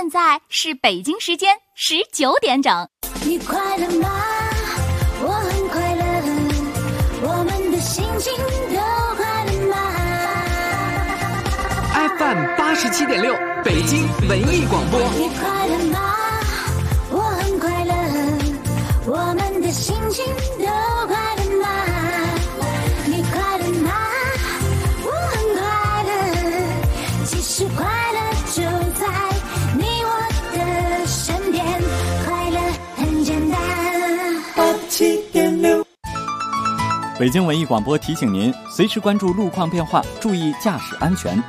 在是北京时间19点整。 你快乐吗？我很快乐，我们的心情都快乐吗？ FM 87.6北京文艺广播。 你快乐吗？我很快乐，我们的心情都快乐吗？你快乐吗？我很快乐，其实快乐就在你我的身边，快乐很简单。87.6 北京文艺广播提醒您，随时关注路况变化，注意驾驶安全。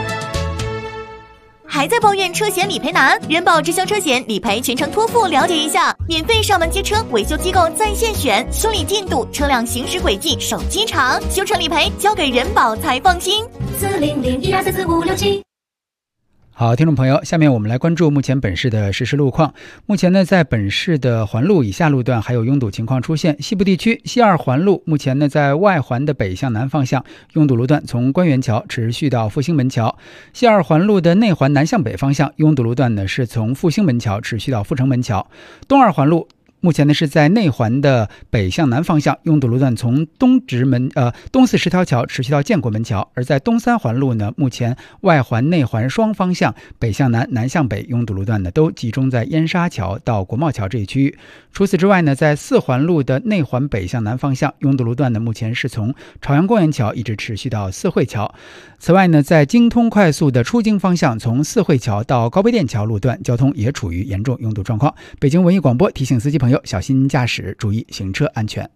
还在抱怨车险理赔难？人保直销车险理赔全程托付，了解一下。免费上门接车，维修机构在线选，修理进度、车辆行驶轨迹、手机查，修车理赔交给人保才放心。 40012444567。 好，听众朋友，下面我们来关注目前本市的实时路况。目前呢，在本市的环路以下路段还有拥堵情况出现。西部地区西二环路目前呢，在外环的北向南方向拥堵路段从官园桥持续到复兴门桥；西二环路的内环南向北方向拥堵路段呢，是从复兴门桥持续到阜成门桥。东二环路目前呢是在内环的北向南方向拥堵路段从东四十条桥持续到建国门桥，而在东三环路呢，目前外环内环双方向北向南南向北拥堵路段呢都集中在燕莎桥到国贸桥这一区域。除此之外呢，在四环路的内环北向南方向拥堵路段呢，目前是从朝阳公园桥一直持续到四惠桥。此外呢，在京通快速的出京方向从四惠桥到高碑店桥路段交通也处于严重拥堵状况。北京文艺广播提醒司机朋友小心驾驶，注意行车安全。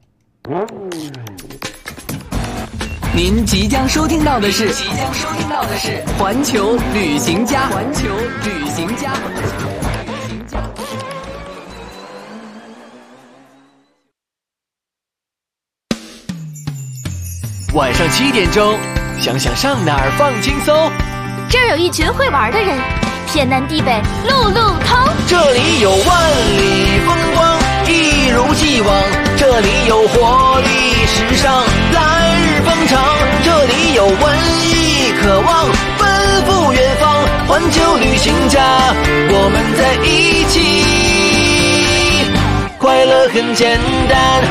您即将收听到的是环球旅行家。晚上7点钟，想想上哪儿放轻松。 这儿有一群会玩的人，天南地北路路通。 这里有万里风光，一如既往。这里有活力时尚，来日方长。这里有文艺渴望，奔赴远方。环球旅行家，我们在一起，快乐很简单。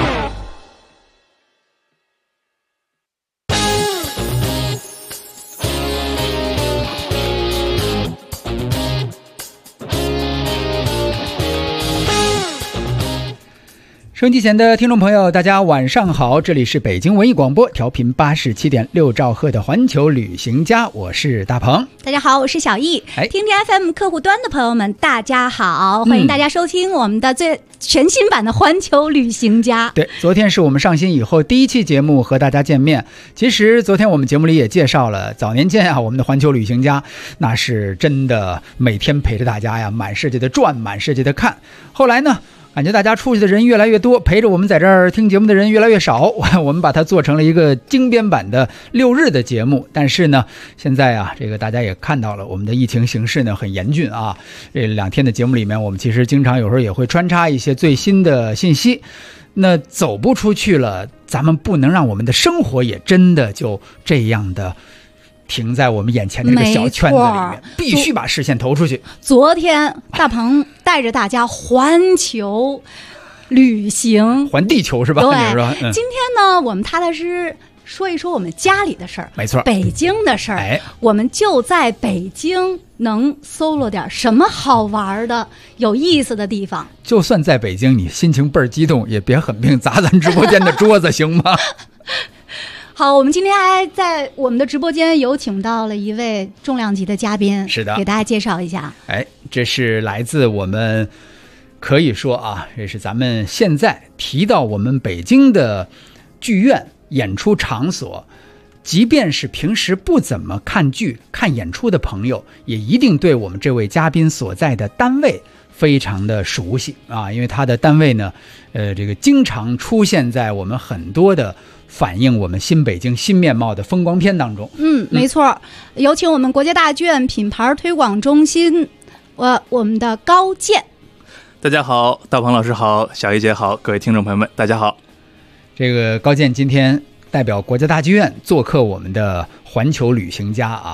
收音机前的听众朋友，大家晚上好，这里是北京文艺广播调频87.6兆赫的环球旅行家，我是大鹏。 大家好，我是小易。听见 FM 客户端的朋友们，大家好，欢迎大家收听我们的全新版的环球旅行家。 对，昨天是我们上新以后第一期节目和大家见面。其实昨天我们节目里也介绍了，早年间啊，我们的环球旅行家那是真的每天陪着大家呀，满世界的转，满世界的看。后来呢，感觉大家出去的人越来越多，陪着我们在这儿听节目的人越来越少，我们把它做成了一个精编版的6日的节目。但是呢，现在啊，这个大家也看到了，我们的疫情形势呢很严峻啊。这2天的节目里面，我们其实经常有时候也会穿插一些最新的信息。那走不出去了，咱们不能让我们的生活也真的就这样的停在我们眼前的这个小圈子里面，必须把视线投出去。 昨天大鹏带着大家环球旅行， 环地球是吧？ 对，今天呢，我们踏踏实说一说我们家里的事儿， 没错， 北京的事儿。我们就在北京能搜罗点什么好玩的、有意思的地方。 就算在北京，你心情倍儿激动，也别狠命砸咱直播间的桌子，行吗？ 好，我们今天还在我们的直播间有请到了一位重量级的嘉宾， 是的， 给大家介绍一下。 这是来自我们，可以说啊，这是咱们现在提到我们北京的剧院演出场所，即便是平时不怎么看剧、看演出的朋友，也一定对我们这位嘉宾所在的单位非常的熟悉啊，因为他的单位呢，这个经常出现在我们很多的反映我们新北京新面貌的风光片当中。 没错，有请我们国家大剧院品牌推广中心，我们的高健。 大家好，大鹏老师好，小一姐好，各位听众朋友们，大家好。 这个高健今天代表国家大剧院做客我们的环球旅行家啊。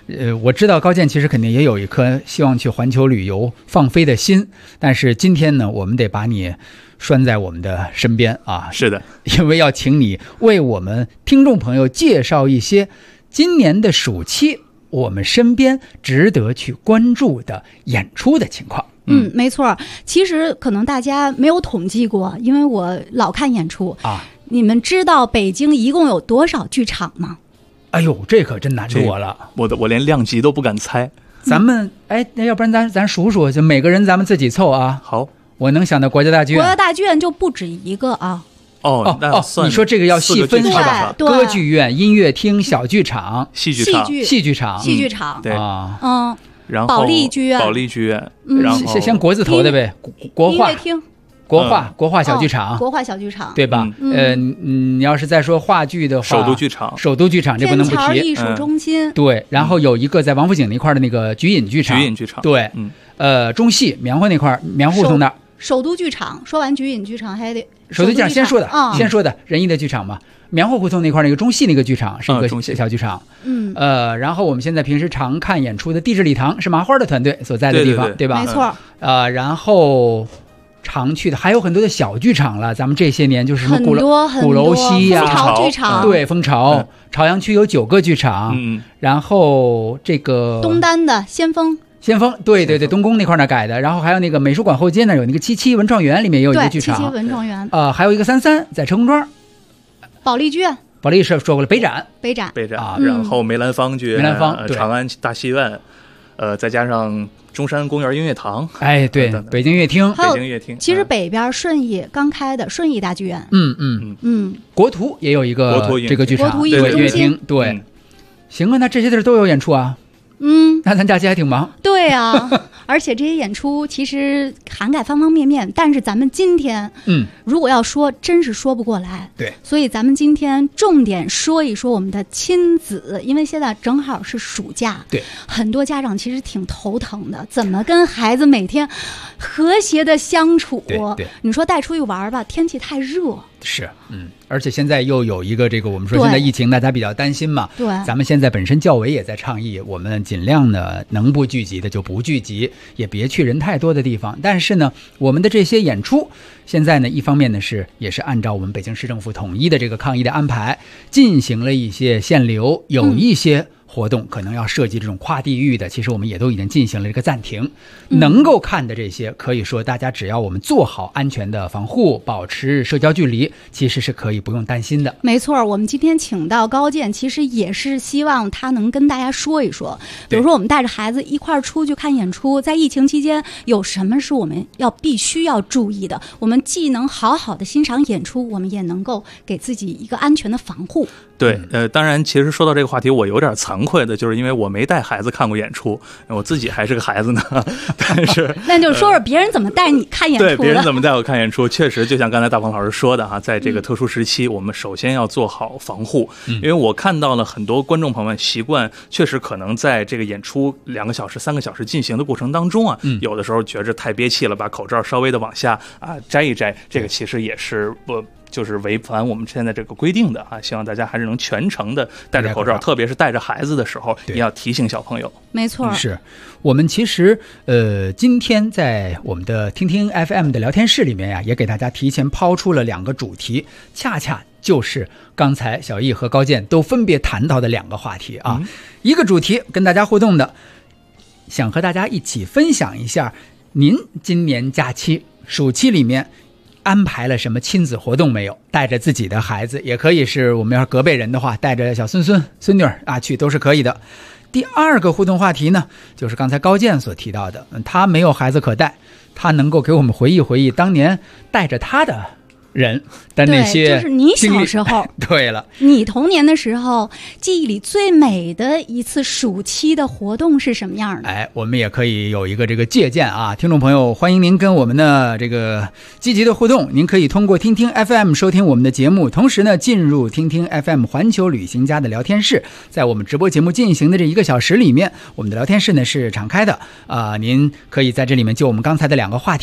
我知道高健其实肯定也有一颗希望去环球旅游放飞的心，但是今天呢，我们得把你拴在我们的身边啊。 是的， 因为要请你为我们听众朋友介绍一些今年的暑期我们身边值得去关注的演出的情况。 没错。其实可能大家没有统计过，因为我老看演出啊。 你们知道北京一共有多少剧场吗？ 哎呦，这可真难住我了， 我连量级都不敢猜。 咱们那要不然咱数数，就每个人咱们自己凑啊。 好， 我能想到国家大剧院。 国家大剧院就不止一个啊。 你说这个要细分是吧？歌剧院、音乐厅、小剧场、 戏剧场， 对啊， 然后保利剧院， 然后先国字头的呗，国画音乐厅。 国画小剧场， 国画小剧场， 对吧？你要是再说话剧的话， 首都剧场这不能不提。 天桥艺术中心， 对，然后有一个在王府井那块的那个菊隐剧场，对，中戏棉花那块棉胡同那儿， 首都剧场。说完菊隐剧场，还得首都剧场先说的仁义的剧场嘛，棉花胡同那块那个中戏那个剧场是一个小剧场，然后我们现在平时常看演出的地质礼堂是麻花的团队所在的地方，对吧？ 没错。 然后常去的还有很多的小剧场了，咱们这些年就是什么鼓楼西呀、 蜂巢剧场， 对，蜂巢、朝阳区有9个剧场，然后这个东单的先锋， 对，东宫那块那改的，然后还有那个美术馆后街那有那个77文创园里面也有一个剧场， 对，77文创园， 还有一个33在车公庄， 保利剧院， 保利说过了，北展啊，然后梅兰芳剧院，长安大戏院，再加上中山公园音乐堂， 对，北京乐厅， 其实北边顺义刚开的顺义大剧院， 国图也有一个这个剧场， 国图艺术中心， 对，行啊，那这些地儿都有演出啊。那咱假期还挺忙。 对啊，而且这些演出其实涵盖方方面面，但是咱们今天，如果要说，真是说不过来。 对， 所以咱们今天重点说一说我们的亲子，因为现在正好是暑假， 对， 很多家长其实挺头疼的，怎么跟孩子每天和谐的相处？ 对， 你说带出去玩吧，天气太热。 是，而且现在又有一个这个，我们说现在疫情大家比较担心嘛， 对， 咱们现在本身教委也在倡议，我们尽量呢能不聚集的就不聚集，也别去人太多的地方。但是呢，我们的这些演出现在呢，一方面呢也是按照我们北京市政府统一的这个抗疫的安排，进行了一些限流，有一些活动可能要涉及这种跨地域的，其实我们也都已经进行了这个暂停。能够看的这些，可以说大家只要我们做好安全的防护，保持社交距离，其实是可以不用担心的。 没错，我们今天请到高健，其实也是希望他能跟大家说一说，比如说我们带着孩子一块儿出去看演出，在疫情期间有什么是我们必须要注意的，我们既能好好的欣赏演出，我们也能够给自己一个安全的防护。 对，当然其实说到这个话题，我有点惭愧的，就是因为我没带孩子看过演出，我自己还是个孩子呢。但是那就说说别人怎么带你看演出的。 对，别人怎么带我看演出，确实就像刚才大鹏老师说的在这个特殊时期，我们首先要做好防护。因为我看到了很多观众朋友们习惯，确实可能在这个演出2个小时、3个小时进行的过程当中有的时候觉着太憋气了，把口罩稍微的往下摘一摘，这个其实也是就是违反我们现在这个规定的希望大家还是能全程的戴着口罩，特别是带着孩子的时候，也要提醒小朋友。 没错， 是我们其实今天在我们的听听 FM 的聊天室里面也给大家提前抛出了2个主题，恰恰就是刚才小易和高健都分别谈到的2个话题一个主题跟大家互动的，想和大家一起分享一下您今年假期暑期里面安排了什么亲子活动没有？带着自己的孩子，也可以是我们要是隔辈人的话，带着小孙女去都是可以的。第2个互动话题呢，就是刚才高健所提到的，他没有孩子可带，他能够给我们回忆回忆当年带着他的人的那些就是你小时候对了， 你童年的时候记忆里最美的一次暑期的活动是什么样的？ 我们也可以有一个这个借鉴听众朋友，欢迎您跟我们的这个积极的互动。您可以通过听听 FM 收听我们的节目，同时呢进入听听 FM 环球旅行家的聊天室，在我们直播节目进行的这1个小时里面，我们的聊天室呢是敞开的您可以在这里面就我们刚才的2个话题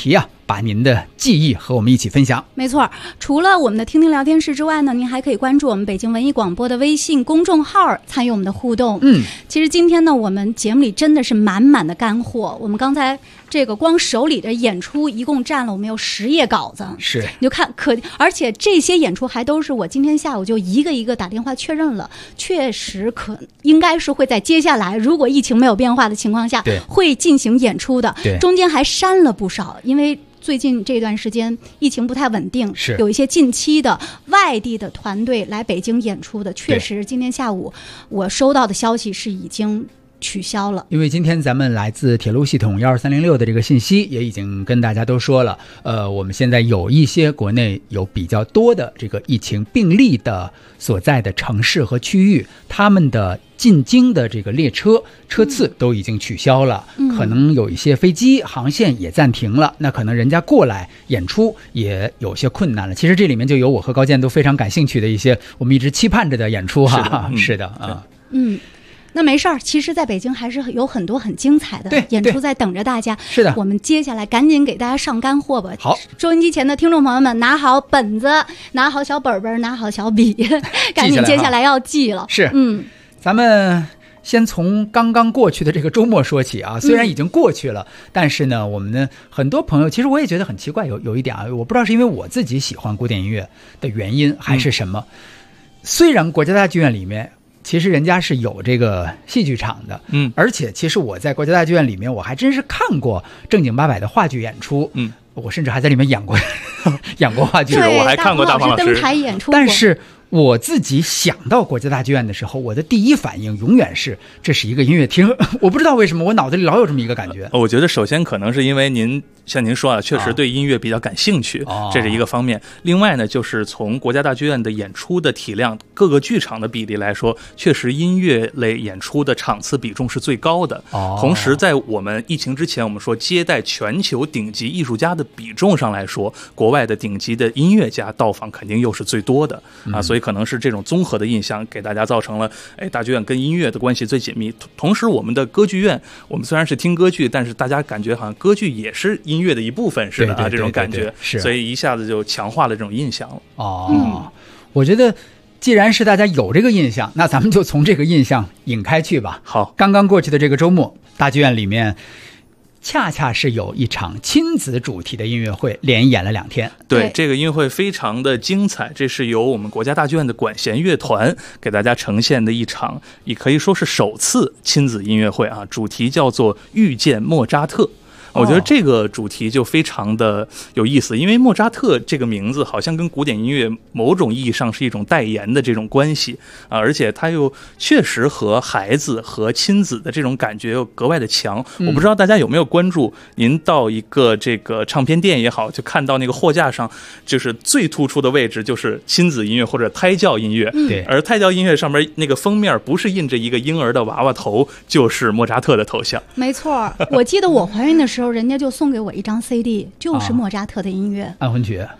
把您的记忆和我们一起分享。 没错，除了我们的听听聊天室之外呢，您还可以关注我们北京文艺广播的微信公众号，参与我们的互动。其实今天呢，我们节目里真的是满满的干货。我们刚才这个光手里的演出一共占了我们有10页稿子， 是你就看而且这些演出还都是我今天下午就一个一个打电话确认了，确实应该是会在接下来如果疫情没有变化的情况下会进行演出的。中间还删了不少，因为最近这段时间疫情不太稳定， 是有一些近期的外地的团队来北京演出的，确实今天下午我收到的消息是已经取消了。 因为今天咱们来自铁路系统12306的这个信息也已经跟大家都说了，我们现在有一些国内有比较多的这个疫情病例的所在的城市和区域，他们的进京的这个列车车次都已经取消了，可能有一些飞机航线也暂停了，那可能人家过来演出也有些困难了。其实这里面就有我和高健都非常感兴趣的一些我们一直期盼着的演出哈。是的啊， 那没事儿，其实在北京还是有很多很精彩的演出在等着大家。 是的， 我们接下来赶紧给大家上干货吧。 好， 收音机前的听众朋友们，拿好本子，拿好小本本，拿好小笔，赶紧接下来要记了。 是，咱们先从刚刚过去的这个周末说起啊，虽然已经过去了，但是呢，我们的很多朋友，其实我也觉得很奇怪，有一点啊，我不知道是因为我自己喜欢古典音乐的原因，还是什么。虽然国家大剧院里面其实人家是有这个戏剧场的，而且其实我在国家大剧院里面，我还真是看过正经八百的话剧演出，我甚至还在里面演过话剧， 我还看过大鹏老师登台演出过。 但是我自己想到国家大剧院的时候，我的第一反应永远是这是一个音乐厅。我不知道为什么，我脑子里老有这么一个感觉。 我觉得首先可能是因为像您说啊，确实对音乐比较感兴趣，这是一个方面。另外呢，就是从国家大剧院的演出的体量、各个剧场的比例来说，确实音乐类演出的场次比重是最高的。同时，在我们疫情之前，我们说接待全球顶级艺术家的比重上来说，国外的顶级的音乐家到访肯定又是最多的啊，所以可能是这种综合的印象给大家造成了，大剧院跟音乐的关系最紧密。同时，我们的歌剧院，我们虽然是听歌剧，但是大家感觉好像歌剧也是音乐的一部分似的啊，这种感觉，所以一下子就强化了这种印象了。 我觉得既然是大家有这个印象，那咱们就从这个印象引开去吧。 好， 刚刚过去的这个周末，大剧院里面恰恰是有一场亲子主题的音乐会，连演了2天。 对，这个音乐会非常的精彩，这是由我们国家大剧院的管弦乐团给大家呈现的一场，也可以说是首次亲子音乐会啊，主题叫做《遇见莫扎特》。我觉得这个主题就非常的有意思，因为莫扎特这个名字好像跟古典音乐某种意义上是一种代言的这种关系啊，而且它又确实和孩子和亲子的这种感觉又格外的强。我不知道大家有没有关注，您到一个这个唱片店也好，就看到那个货架上就是最突出的位置就是亲子音乐或者胎教音乐， 对， 而胎教音乐上面那个封面不是印着一个婴儿的娃娃头，就是莫扎特的头像。 没错，我记得我怀孕的时候人家就送给我一张 CD， 就是莫扎特的音乐， 安魂曲。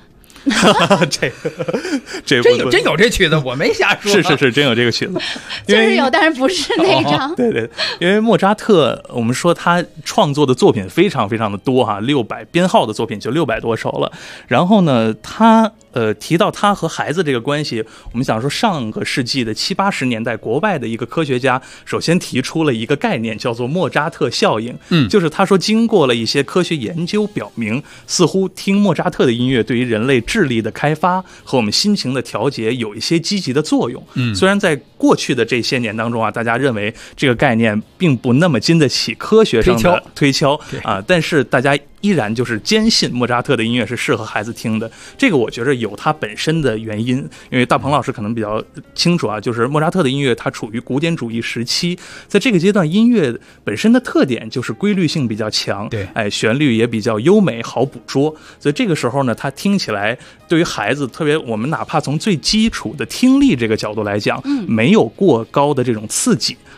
真有这曲子，我没瞎说。 是真有这个曲子， 真是有，但是不是那张。 对，因为莫扎特，我们说他创作的作品非常非常的多哈，600编号的作品就600多首了。然后呢，他提到他和孩子这个关系，我们想说上个世纪的70、80年代，国外的一个科学家首先提出了一个概念，叫做莫扎特效应。就是他说经过了一些科学研究表明，似乎听莫扎特的音乐对于人类智力的开发和我们心情的调节有一些积极的作用。虽然在过去的这些年当中啊，大家认为这个概念并不那么经得起科学上的推敲啊，但是大家依然就是坚信莫扎特的音乐是适合孩子听的。这个我觉得有它本身的原因，因为大鹏老师可能比较清楚啊，就是莫扎特的音乐它处于古典主义时期，在这个阶段音乐本身的特点就是规律性比较强， 对， 旋律也比较优美好捕捉，所以这个时候呢，它听起来对于孩子，特别我们哪怕从最基础的听力这个角度来讲，没有过高的这种刺激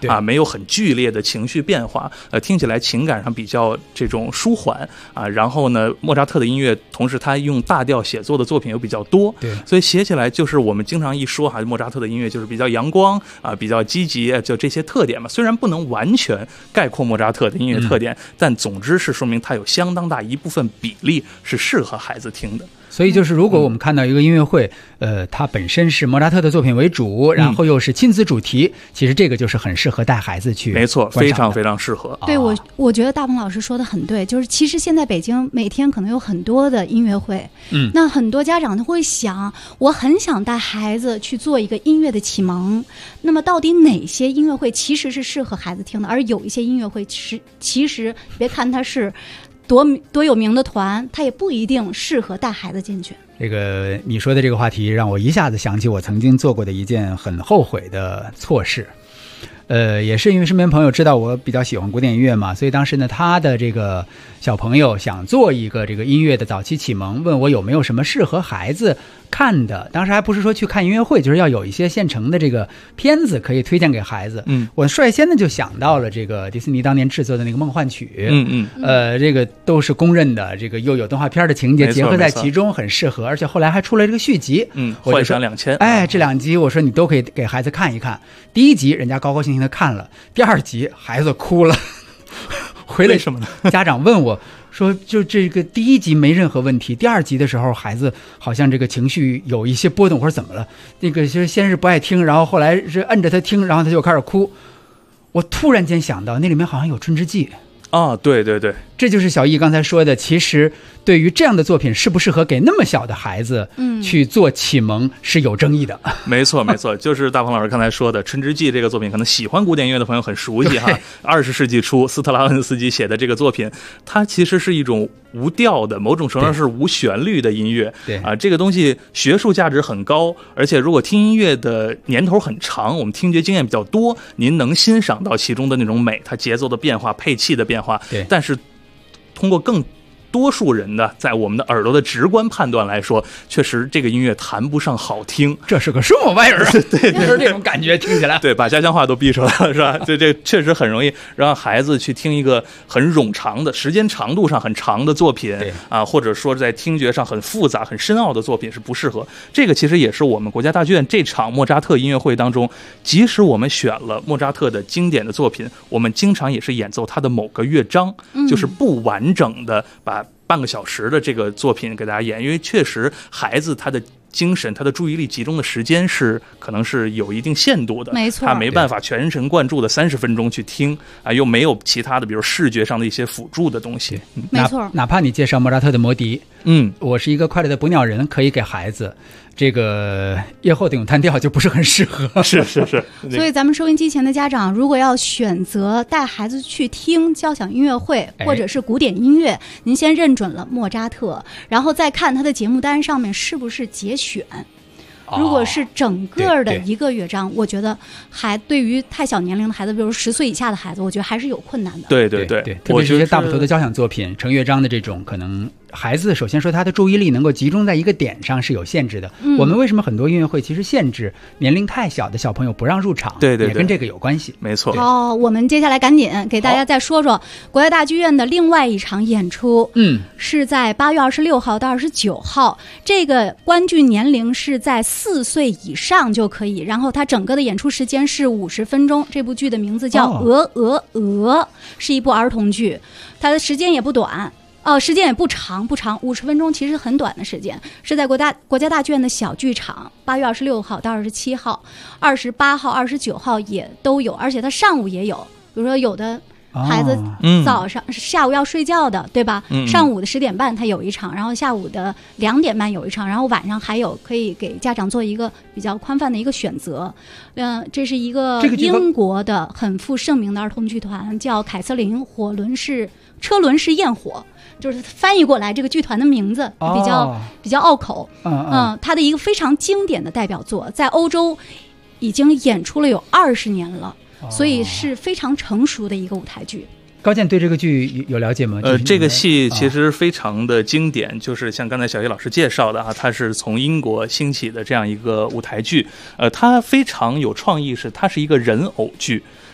啊，没有很剧烈的情绪变化，听起来情感上比较这种舒缓啊。然后呢，莫扎特的音乐同时他用大调写作的作品又比较多， 对， 所以写起来就是我们经常一说莫扎特的音乐就是比较阳光啊，比较积极，就这些特点嘛。虽然不能完全概括莫扎特的音乐特点，但总之是说明他有相当大一部分比例是适合孩子听的。 所以就是如果我们看到一个音乐会，它本身是莫扎特的作品为主，然后又是亲子主题，其实这个就是很适合带孩子去， 没错，非常非常适合。 对，我觉得大鹏老师说的很对，就是其实现在北京每天可能有很多的音乐会，那很多家长都会想，我很想带孩子去做一个音乐的启蒙，那么到底哪些音乐会其实是适合孩子听的，而有一些音乐会其实别看它是多有名的团，它也不一定适合带孩子进去。 这个你说的这个话题让我一下子想起我曾经做过的一件很后悔的错事。也是因为身边朋友知道我比较喜欢古典音乐嘛，所以当时呢，他的这个小朋友想做一个这个音乐的早期启蒙，问我有没有什么适合孩子看的。当时还不是说去看音乐会，就是要有一些现成的这个片子可以推荐给孩子。我率先呢就想到了这个迪士尼当年制作的那个《梦幻曲》。这个都是公认的，这个又有动画片的情节结合在其中，很适合。而且后来还出了这个续集， 幻想2000。 这2集我说你都可以给孩子看一看。第1集人家高高兴兴的看了，第2集孩子哭了。回来什么呢？ 家长问我说，就这个第1集没任何问题，第2集的时候孩子好像这个情绪有一些波动，或者怎么了？那个就是先是不爱听，然后后来是摁着他听，然后他就开始哭。我突然间想到，那里面好像有春之祭。 对对对， 这就是小易刚才说的，其实对于这样的作品适不适合给那么小的孩子去做启蒙是有争议的。 没错没错，就是大鹏老师刚才说的《春之祭》这个作品，可能喜欢古典音乐的朋友很熟悉哈。20世纪初斯特拉文斯基写的这个作品，它其实是一种无调的，某种程度上是无旋律的音乐。 对这个东西学术价值很高，而且如果听音乐的年头很长，我们听觉经验比较多，您能欣赏到其中的那种美，它节奏的变化、配器的变化。 对， 但是通过更多数人的在我们的耳朵的直观判断来说，确实这个音乐谈不上好听， 这是个什么玩意儿啊？对，就是这种感觉，听起来对，把家乡话都逼出来了，是吧？这确实很容易让孩子去听一个很冗长的、时间长度上很长的作品或者说在听觉上很复杂、很深奥的作品是不适合。这个其实也是我们国家大剧院这场莫扎特音乐会当中，即使我们选了莫扎特的经典的作品，我们经常也是演奏他的某个乐章，就是不完整的把半个小时的这个作品给大家演，因为确实孩子他的精神、他的注意力集中的时间可能是有一定限度的， 没错， 他没办法全神贯注的30分钟去听又没有其他的比如视觉上的一些辅助的东西。 没错， 哪怕你介绍莫扎特的《魔笛》，我是一个快乐的捕鸟人，可以给孩子。这个夜后的咏叹调就不是很适合。 是。 所以咱们收音机前的家长，如果要选择带孩子去听交响音乐会或者是古典音乐，您先认准了莫扎特，然后再看他的节目单上面是不是节选。如果是整个的一个乐章，我觉得还对于太小年龄的孩子，比如10岁以下的孩子，我觉得还是有困难的。 对，特别是一些大部头的交响作品、成乐章的这种，可能孩子首先说他的注意力能够集中在一个点上是有限制的。我们为什么很多音乐会其实限制年龄太小的小朋友不让入场？ 对， 也跟这个有关系。 没错。 我们接下来赶紧给大家再说说国家大剧院的另外一场演出。是在8月26号到29号，这个观剧年龄是在4岁以上就可以，然后它整个的演出时间是50分钟。这部剧的名字叫《鹅》，是一部儿童剧，它的时间也不短。时间也不长，50分钟，其实很短的时间，是在国家大剧院的小剧场，8月26号到27号，28号、29号也都有，而且它上午也有，比如说有的孩子下午要睡觉的，对吧？上午的10点半他有一场，然后下午的2点半有一场，然后晚上还有可以给家长做一个比较宽泛的一个选择。这是一个英国的很负盛名的儿童剧团，叫凯瑟琳车轮式焰火。就是翻译过来，这个剧团的名字比较拗口。它的一个非常经典的代表作，在欧洲已经演出了有20年了，所以是非常成熟的一个舞台剧。 高健对这个剧有了解吗？ 这个戏其实非常的经典，就是像刚才小叶老师介绍的它是从英国兴起的这样一个舞台剧。它非常有创意，它是一个人偶剧。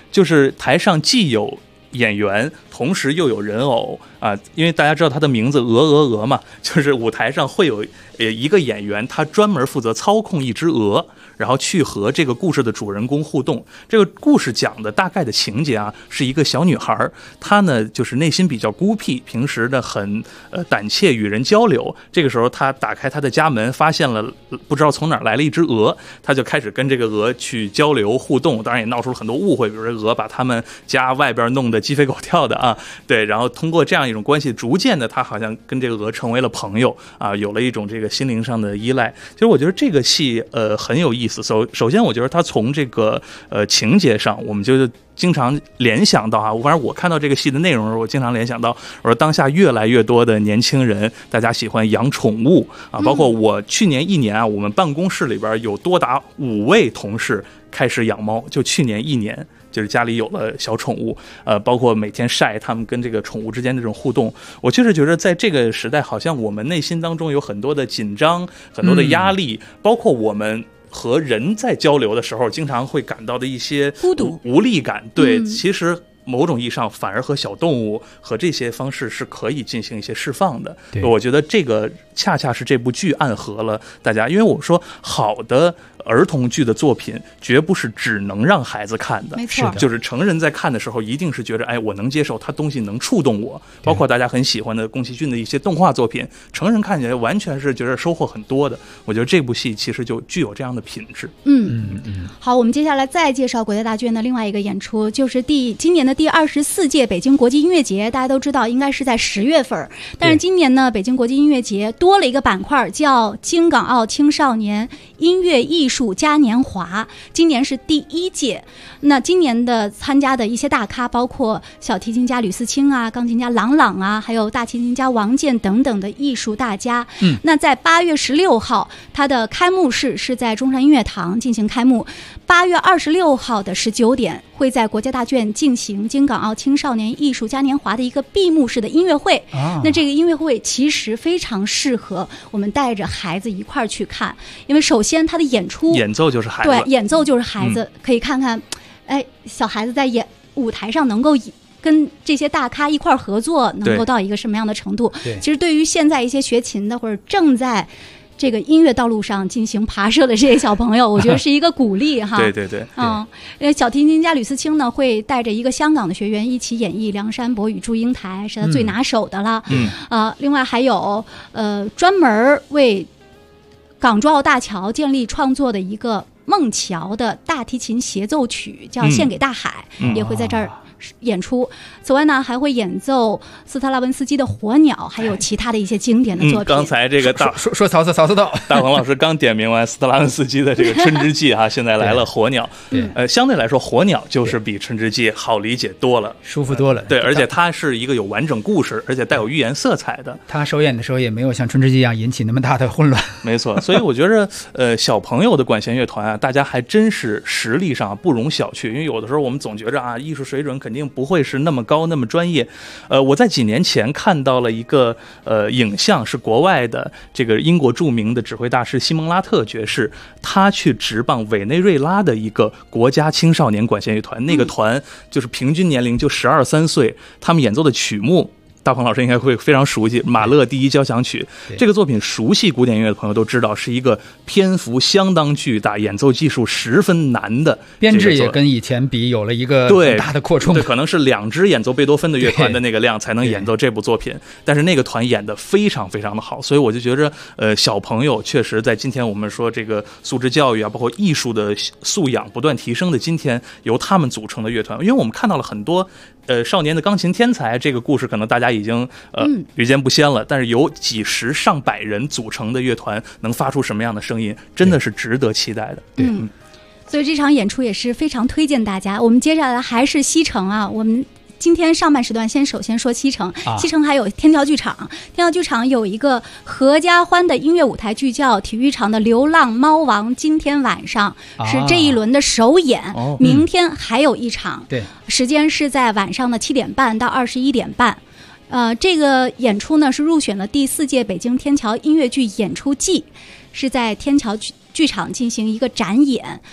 就是台上既有演员，同时又有人偶啊，因为大家知道他的名字鹅嘛，就是舞台上会有一个演员，他专门负责操控一只鹅，然后去和这个故事的主人公互动。这个故事讲的大概的情节啊，是一个小女孩，她呢就是内心比较孤僻，平时呢很胆怯与人交流。这个时候她打开她的家门，发现了不知道从哪儿来了一只鹅，她就开始跟这个鹅去交流互动，当然也闹出了很多误会，比如说鹅把他们家外边弄得鸡飞狗跳的啊，对，然后通过这样一种关系，逐渐的她好像跟这个鹅成为了朋友啊，有了一种这个心灵上的依赖。其实我觉得这个戏很有意思。首先我觉得它从这个情节上，我们就经常联想到啊，反正我看到这个戏的内容的时候，我经常联想到，我说当下越来越多的年轻人，大家喜欢养宠物啊，包括我去年1年啊，我们办公室里边有多达5位同事开始养猫，就去年1年。就是家里有了小宠物，包括每天晒他们跟这个宠物之间的这种互动，我确实觉得在这个时代，好像我们内心当中有很多的紧张，很多的压力，包括我们和人在交流的时候，经常会感到的一些孤独、 无力感。对，其实某种意义上，反而和小动物和这些方式是可以进行一些释放的。我觉得这个恰恰是这部剧暗合了大家，因为我说好的儿童剧的作品绝不是只能让孩子看的， 没错， 就是成人在看的时候一定是觉得，哎，我能接受，他东西能触动我。包括大家很喜欢的宫崎骏的一些动画作品，成人看起来完全是觉得收获很多的。我觉得这部戏其实就具有这样的品质。 好，我们接下来再介绍国家大剧院的另外一个演出，就是今年的第24届北京国际音乐节。大家都知道应该是在10月份，但是今年呢，北京国际音乐节多了一个板块，叫京港澳青少年音乐艺术嘉年华，今年是第1届。那今年的参加的一些大咖，包括小提琴家吕思清啊，钢琴家郎朗啊，还有大提琴家王健等等的艺术大家。那在8月16号，它的开幕式是在中山音乐堂进行开幕。8月26号的19点，会在国家大剧院进行京港澳青少年艺术嘉年华的一个闭幕式的音乐会。那这个音乐会其实非常适合我们带着孩子一块儿去看，因为首先它的演奏就是孩子，对，演奏就是孩子，可以看看，哎，小孩子在舞台上能够跟这些大咖一块儿合作，能够到一个什么样的程度？其实对于现在一些学琴的或者正在这个音乐道路上进行爬涉的这些小朋友，我觉得是一个鼓励哈。对，小提琴家吕思清呢，会带着一个香港的学员一起演绎《梁山伯与祝英台》，是他最拿手的了。另外还有专门为港珠澳大桥建立创作的一个孟桥的大提琴协奏曲，叫《献给大海》，也会在这儿演出。此外呢，还会演奏斯特拉文斯基的《火鸟》，还有其他的一些经典的作品。 刚才这个说曹操大鹏老师刚点名完斯特拉文斯基的这个《春之祭》哈，现在来了《火鸟》。相对来说，《火鸟》就是比《春之祭》好理解多了， 舒服多了。 对，而且它是一个有完整故事，而且带有寓言色彩的。 他首演的时候也没有像《春之祭》一样引起那么大的混乱。 没错，所以我觉得小朋友的管弦乐团啊，大家还真是实力上不容小觑，因为有的时候我们总觉着啊，艺术水准肯定不会是那么高那么专业。我在几年前看到了一个影像，是国外的这个英国著名的指挥大师西蒙拉特爵士，他去执棒委内瑞拉的一个国家青少年管弦乐团，那个团就是平均年龄就12、13岁，他们演奏的曲目大鹏老师应该会非常熟悉，马勒第一交响曲这个作品，熟悉古典音乐的朋友都知道，是一个篇幅相当巨大、演奏技术十分难的， 编制也跟以前比有了一个很大的扩充。 对，可能是2支演奏贝多芬的乐团的那个量才能演奏这部作品，但是那个团演得非常非常的好，所以我就觉着小朋友确实在今天我们说这个素质教育啊，包括艺术的素养不断提升的今天，由他们组成的乐团，因为我们看到了很多少年的钢琴天才，这个故事可能大家已经屡见不鲜了，但是有几十上百人组成的乐团能发出什么样的声音，真的是值得期待的。 所以这场演出也是非常推荐大家。我们接下来还是西城啊，我们今天上半时段首先说西城，西城还有天桥剧场，天桥剧场有一个合家欢的音乐舞台剧叫体育场的流浪猫王，今天晚上是这一轮的首演，明天还有一场，对，时间是在晚上的7点半到21点半。这个演出呢是入选了第4届北京天桥音乐剧演出季，是在天桥剧场进行一个展演。对，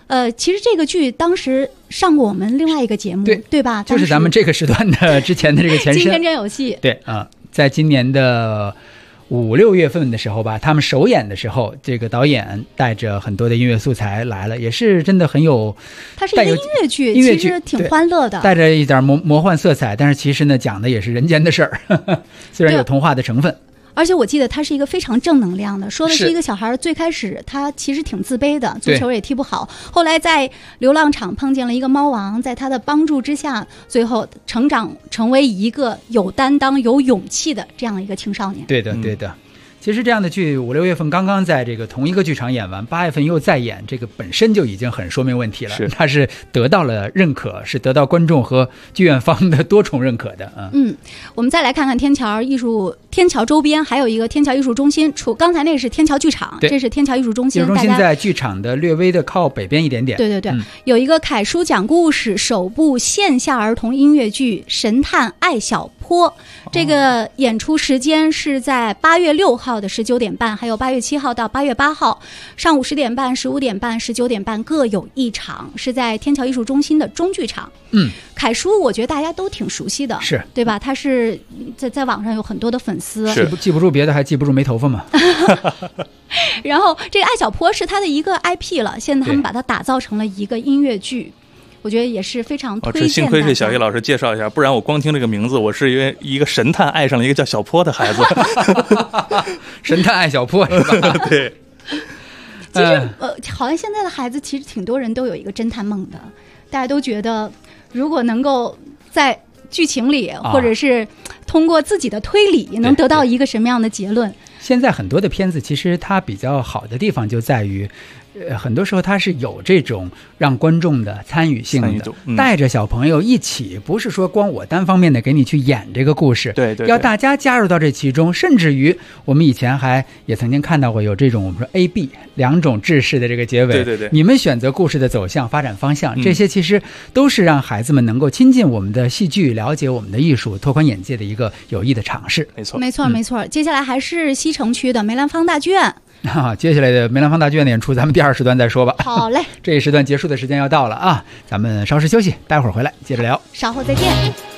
其实这个剧当时上过我们另外一个节目，对吧？ 就是咱们这个时段的之前的这个前身。 今天真有戏。 对啊，在今年的5、6月份的时候吧，他们首演的时候，这个导演带着很多的音乐素材来了，也是真的很有。 它是一个音乐剧，其实挺欢乐的， 带着一点魔幻色彩，但是其实呢，讲的也是人间的事儿，虽然有童话的成分。 而且我记得他是一个非常正能量的，说的是一个小孩最开始他其实挺自卑的，足球也踢不好，后来在流浪场碰见了一个猫王，在他的帮助之下，最后成长成为一个有担当有勇气的这样一个青少年。 对的对的。其实这样的剧5、6月份刚刚在这个同一个剧场演完，8月份又再演，这个本身就已经很说明问题了。它是得到了认可，是得到观众和剧院方的多重认可的啊。 我们再来看看天桥周边还有一个天桥艺术中心，刚才那是天桥剧场，这是天桥艺术中心。 艺术中心在剧场的略微的靠北边一点点。 对，有一个凯叔讲故事首部线下儿童音乐剧《神探艾小坡》，这个演出时间是在8月6号的19点半，还有8月7号到8月8号，上午10点半、15点半、19点半各有一场，是在天桥艺术中心的中剧场。凯叔我觉得大家都挺熟悉的， 是对吧？他是在网上有很多的粉丝， 记不住别的还记不住没头发嘛。 然后这个艾小坡是他的一个 IP 了，现在他们把它打造成了一个音乐剧，我觉得也是非常推荐的。 幸亏是小叶老师介绍一下，不然我光听这个名字，我是因为一个神探爱上了一个叫小坡的孩子。 神探爱小坡是吧？ 对。 其实好像现在的孩子其实挺多人都有一个侦探梦的，大家都觉得如果能够在剧情里或者是通过自己的推理能得到一个什么样的结论。 现在很多的片子其实它比较好的地方就在于很多时候它是有这种让观众的参与性的，带着小朋友一起，不是说光我单方面的给你去演这个故事， 对， 要大家加入到这其中，甚至于我们以前也曾经看到过有这种我们说 A、B 2种制式的这个结尾， 对， 你们选择故事的走向、发展方向，这些其实都是让孩子们能够亲近我们的戏剧、了解我们的艺术、拓宽眼界的一个有益的尝试。 没错。接下来还是西城区的梅兰芳大剧院。 接下来的梅兰芳大剧院的演出咱们第2时段再说吧。 好嘞。 这一时段结束的时间要到了啊，咱们稍事休息，待会儿回来接着聊。 稍后再见。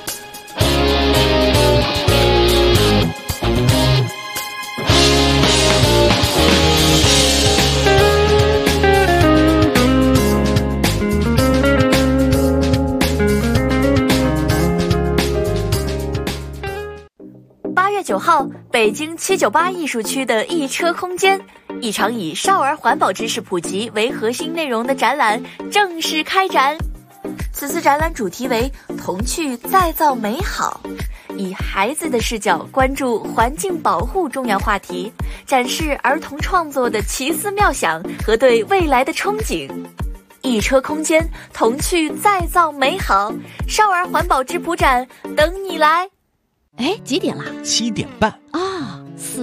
8月9号，北京798艺术区的一车空间，一场以少儿环保知识普及为核心内容的展览正式开展。此次展览主题为童趣再造美好，以孩子的视角关注环境保护重要话题，展示儿童创作的奇思妙想和对未来的憧憬。一车空间，童趣再造美好，少儿环保质朴展等你来。 几点了 ？7点半啊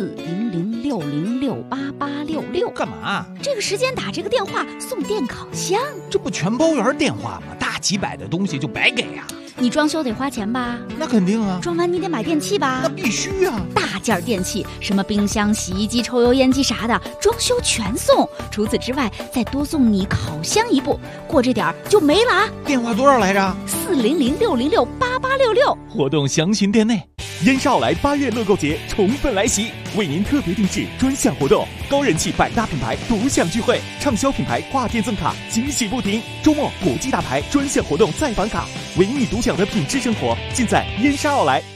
！40060688866， 干嘛？ 这个时间打这个电话送电烤箱， 这不全包圆电话吗？大几百的东西就白给啊！ 你装修得花钱吧？ 那肯定啊！ 装完你得买电器吧？ 那必须啊！ 大件电器，什么冰箱、洗衣机、抽油烟机啥的，装修全送。除此之外，再多送你烤箱一部，过这点就没了啊！ 电话多少来着 ？40060688866。 活动详询店内。烟少来8月乐购节宠粉来袭，为您特别定制专项活动，高人气百大品牌独享聚会，畅销品牌跨店赠卡，惊喜不停。周末国际大牌专项活动再返卡，唯你独享的品质生活，尽在烟沙奥莱。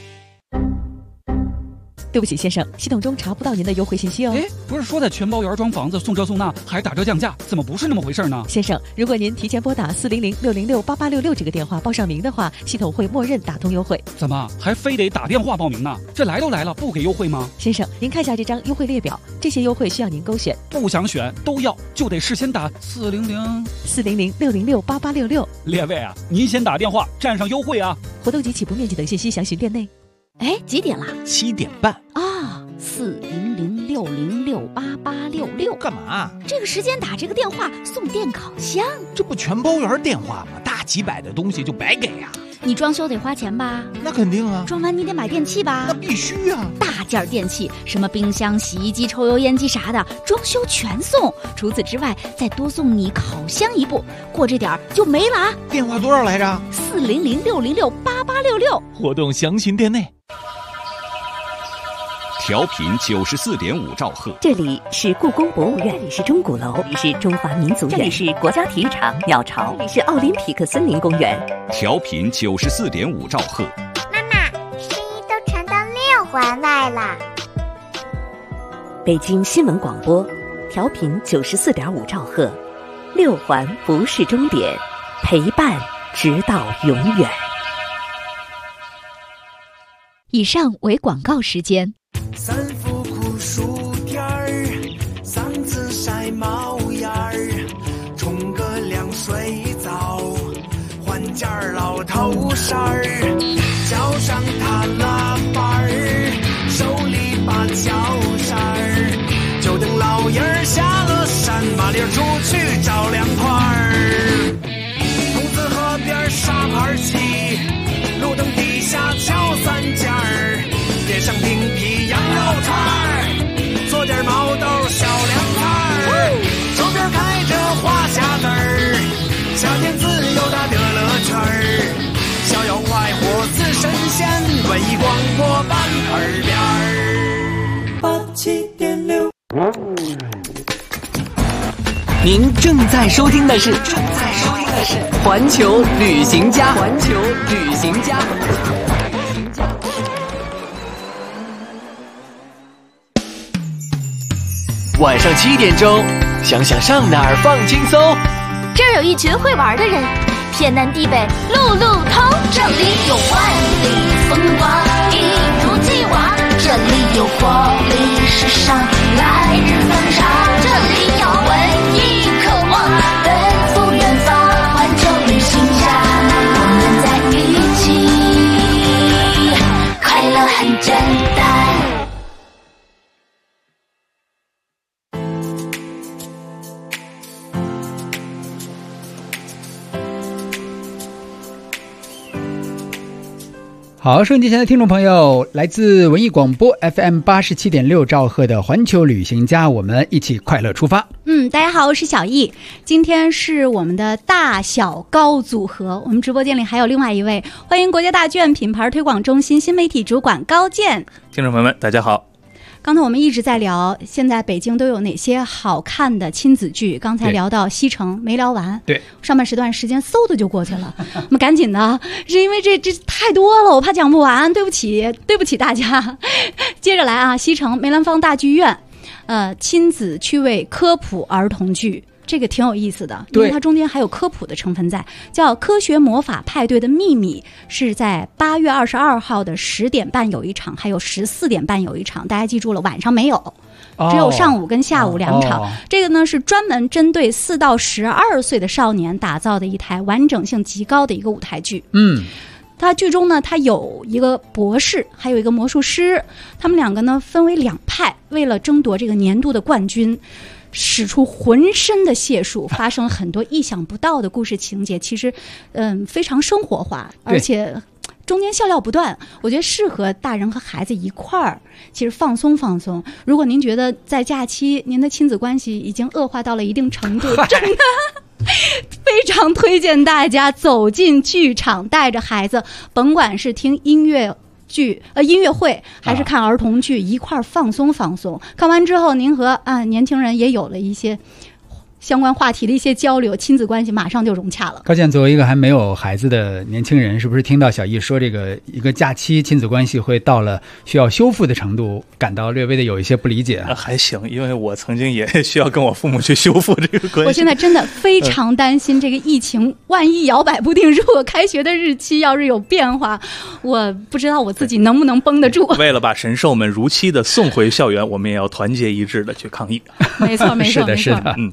对不起先生，系统中查不到您的优惠信息哦。 不是说在全包圆装房子送这送那还打折降价，怎么不是那么回事呢？ 先生，如果您提前拨打40060688866这个电话报上名的话，系统会默认打通优惠。 怎么还非得打电话报名呢？这来都来了，不给优惠吗？ 先生，您看下这张优惠列表，这些优惠需要您勾选， 不想选都要，就得事先打 40060688866。 列位啊，您先打电话占上优惠啊！ 活动及起步面积等信息详询店内。 几点了？ 7点半啊！40060688866。 0060688866。 干嘛？ 这个时间打这个电话送电烤箱， 这不全包圆电话吗？大几百的东西就白给啊！ 你装修得花钱吧？ 那肯定啊！ 装完你得买电器吧？ 那必须啊！ 大件电器，什么冰箱、洗衣机、抽油烟机啥的，装修全送。除此之外，再多送你烤箱一部，过这点就没了啊！ 电话多少来着 ？40060688866。 活动详询店内。 调频94.5兆赫， 这里是故宫博物院，这里是钟鼓楼，这里是中华民族园，这里是国家体育场鸟巢，这里是奥林匹克森林公园。 调频94.5兆赫。 妈妈，声音都传到6环外了。 北京新闻广播，调频94.5兆赫，6环不是终点，陪伴直到永远。 以上为广告时间。 三伏酷暑天儿，嗓子晒冒烟儿，冲个凉水澡，换件老头衫儿，脚上踏拉板儿，手里把脚扇儿，就等老爷儿下了山，麻溜出去找凉快儿。筒子河边沙盘棋，路灯底下敲三件儿，点上冰皮羊肉串儿，做点毛豆小凉菜儿，周边开着花匣子儿，夏天自由大的乐趣儿，逍遥快活似神仙，文艺广播版耳边儿87.6。 您正在收听的是环球旅行家。晚上7点钟，想想上哪儿放轻松。 这儿有一群会玩的人，天南地北路路通。这里有万里风光，一如既往。这里有活力时尚，来日方长。这里有文艺渴望，奔赴远方。环球旅行家，我们在一起，快乐很简单。 好，收音机前的听众朋友，来自文艺广播 FM 87.6兆赫的环球旅行家，我们一起快乐出发。 大家好，我是小易，今天是我们的大小高组合，我们直播间里还有另外一位，欢迎国家大剧院品牌推广中心新媒体主管高健。 听众朋友们，大家好。 刚才我们一直在聊，现在北京都有哪些好看的亲子剧？刚才聊到西城没聊完， 对， 上半时段时间嗖的就过去了，我们赶紧的，是因为这太多了，我怕讲不完，对不起大家。接着来啊，西城梅兰芳大剧院，亲子趣味科普儿童剧。这个挺有意思的，因为它中间还有科普的成分在，叫《科学魔法派对的秘密》，是在8月22号的10点半有一场，还有14点半有一场，大家记住了，晚上没有，只有上午跟下午2场。这个呢是专门针对4到12岁的少年打造的一台完整性极高的一个舞台剧。它剧中呢，它有一个博士，还有一个魔术师，他们两个呢分为2派，为了争夺这个年度的冠军，使出浑身的解数，发生了很多意想不到的故事情节。其实，非常生活化，而且中间笑料不断。我觉得适合大人和孩子一块儿，其实放松放松。如果您觉得在假期您的亲子关系已经恶化到了一定程度，真的非常推荐大家走进剧场，带着孩子，甭管是听音乐会还是看儿童剧，一块儿放松放松。看完之后，您和年轻人也有了一些相关话题的一些交流，亲子关系马上就融洽了。 高健作为一个还没有孩子的年轻人，是不是听到小易说这个一个假期亲子关系会到了需要修复的程度，感到略微的有一些不理解？ 还行，因为我曾经也需要跟我父母去修复这个关系。 我现在真的非常担心这个疫情万一摇摆不定，如果开学的日期要是有变化，我不知道我自己能不能绷得住。 为了把神兽们如期的送回校园，我们也要团结一致的去抗疫。 没错没错， 是的。 接下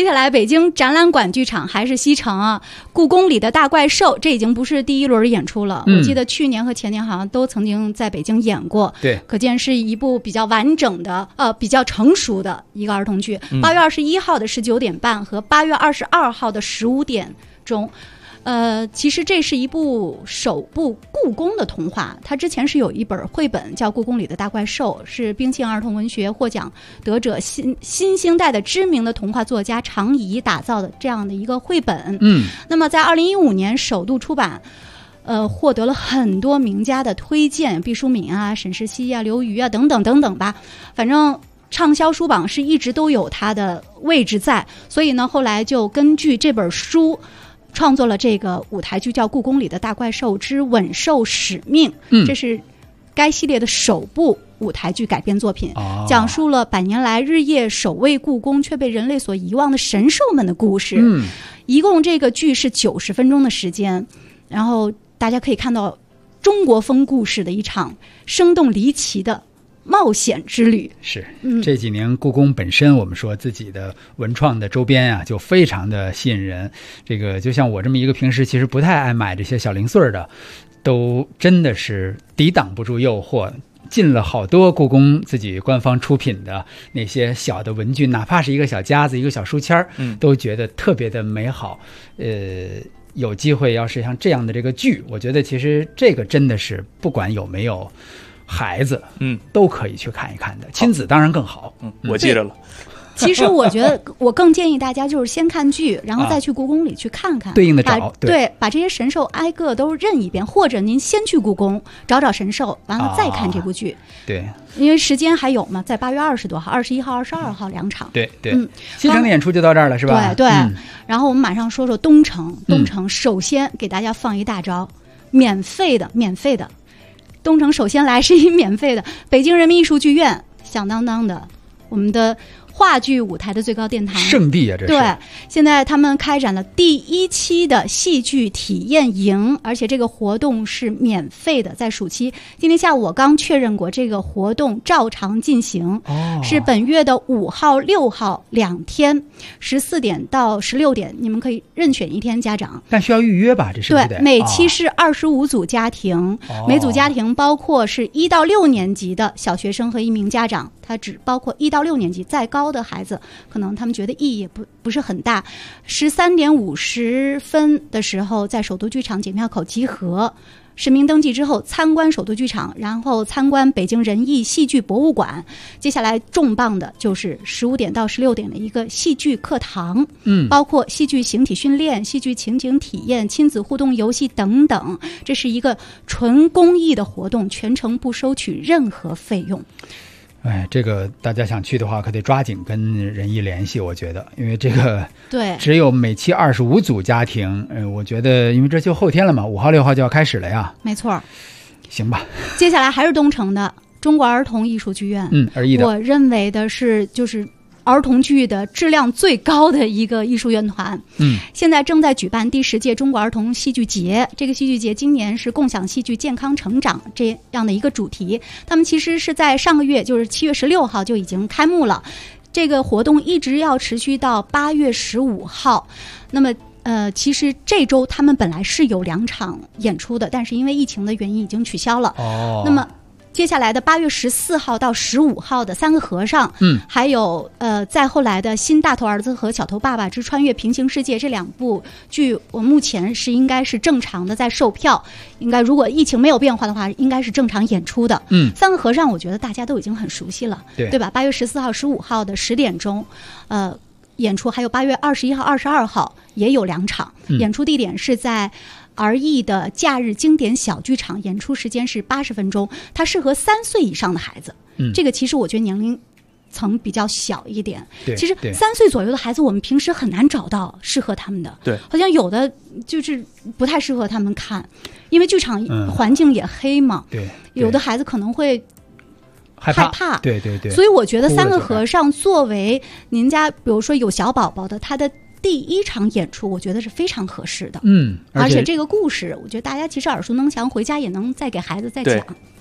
下来北京展览馆剧场还是西城啊，故宫里的大怪兽，这已经不是第一轮演出了，我记得去年和前年好像都曾经在北京演过， 对， 可见是一部比较完整的比较成熟的一个儿童剧。8月21号的19点半和8月22号的15点钟。其实这是一部首部故宫的童话，它之前是有一本绘本叫《故宫里的大怪兽》，是冰心儿童文学获奖得者新兴代的知名的童话作家常怡打造的这样的一个绘本。那么在2015年首度出版，获得了很多名家的推荐，毕淑敏啊、沈石溪啊、刘瑜啊等等等等吧，反正畅销书榜是一直都有它的位置在，所以呢，后来就根据这本书创作了这个舞台剧，叫《故宫里的大怪兽之吻兽使命》，这是该系列的首部舞台剧改编作品，讲述了100年来日夜守卫故宫却被人类所遗忘的神兽们的故事。一共这个剧是90分钟的时间，然后大家可以看到中国风故事的一场生动离奇的冒险之旅。 是，这几年故宫本身我们说自己的文创的周边啊就非常的吸引人，这个就像我这么一个平时其实不太爱买这些小零碎的，都真的是抵挡不住诱惑，进了好多故宫自己官方出品的那些小的文具，哪怕是一个小夹子一个小书签都觉得特别的美好。有机会要是像这样的这个剧，我觉得其实这个真的是不管有没有孩子都可以去看一看的，亲子当然更好。 我记着了。 其实我觉得我更建议大家就是先看剧，然后再去故宫里去看看， 对应的找， 对，把这些神兽挨个都认一遍，或者您先去故宫找找神兽，完了再看这部剧。 对， 因为时间还有嘛，在8月20多号、21号、22号2场。 对对，西城的演出就到这儿了，是吧？ 对对。然后我们马上说说东城。东城首先给大家放一大招，免费的。东城首先来是一免费的，北京人民艺术剧院响当当的，我们的话剧舞台的最高殿堂圣地啊，这是。 对，现在他们开展了第1期的戏剧体验营，而且这个活动是免费的，在暑期。今天下午我刚确认过，这个活动照常进行，是本月的5号、6号2天，14点到16点，你们可以任选一天，家长。 但需要预约吧？这是不是得？ 对，每期是25组家庭，每组家庭包括是1到6年级的小学生和1名家长，它只包括1到6年级，再高的孩子可能他们觉得意义也不是很大。13点50分的时候在首都剧场检票口集合，实名登记之后参观首都剧场，然后参观北京人艺戏剧博物馆。接下来重磅的就是15点到16点的一个戏剧课堂，包括戏剧形体训练、戏剧情景体验、亲子互动游戏等等。这是一个纯公益的活动，全程不收取任何费用。 这个大家想去的话可得抓紧跟人艺联系，我觉得，因为这个对只有每期25组家庭，我觉得因为这就后天了嘛，5号6号就要开始了呀。 没错， 行吧。 接下来还是东城的中国儿童艺术剧院， 儿艺的， 我认为的是就是儿童剧的质量最高的一个艺术院团。现在正在举办第10届中国儿童戏剧节，这个戏剧节今年是共享戏剧健康成长这样的一个主题。他们其实是在上个月，就是7月16号就已经开幕了，这个活动一直要持续到8月15号。那么其实这周他们本来是有2场演出的，但是因为疫情的原因已经取消了。那么接下来的8月14号到15号的3个和尚，还有再后来的新大头儿子和小头爸爸之穿越平行世界，这2部剧我目前是应该是正常的在售票，应该如果疫情没有变化的话应该是正常演出的。3个和尚我觉得大家都已经很熟悉了，对吧？8月14号15号的10点钟演出，还有8月21号22号也有2场，演出地点是在儿艺的假日经典小剧场，演出时间是80分钟，它适合3岁以上的孩子。这个其实我觉得年龄层比较小一点。其实3岁左右的孩子我们平时很难找到适合他们的，对，好像有的就是不太适合他们看，因为剧场环境也黑嘛，有的孩子可能会害怕，对，所以我觉得3个和尚作为您家比如说有小宝宝的，他的第1场演出我觉得是非常合适的。而且这个故事我觉得大家其实耳熟能详，回家也能再给孩子再讲。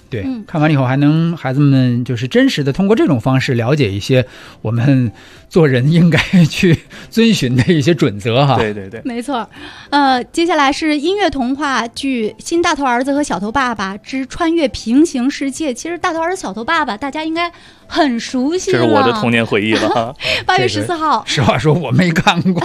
对，看完了以后还能孩子们就是真实的通过这种方式了解一些我们做人应该去遵循的一些准则哈。 对对对， 没错。接下来是音乐童话剧《新大头儿子和小头爸爸之穿越平行世界》。其实大头儿子小头爸爸大家应该很熟悉了， 这是我的童年回忆了哈。 8月14号， 实话说我没看过。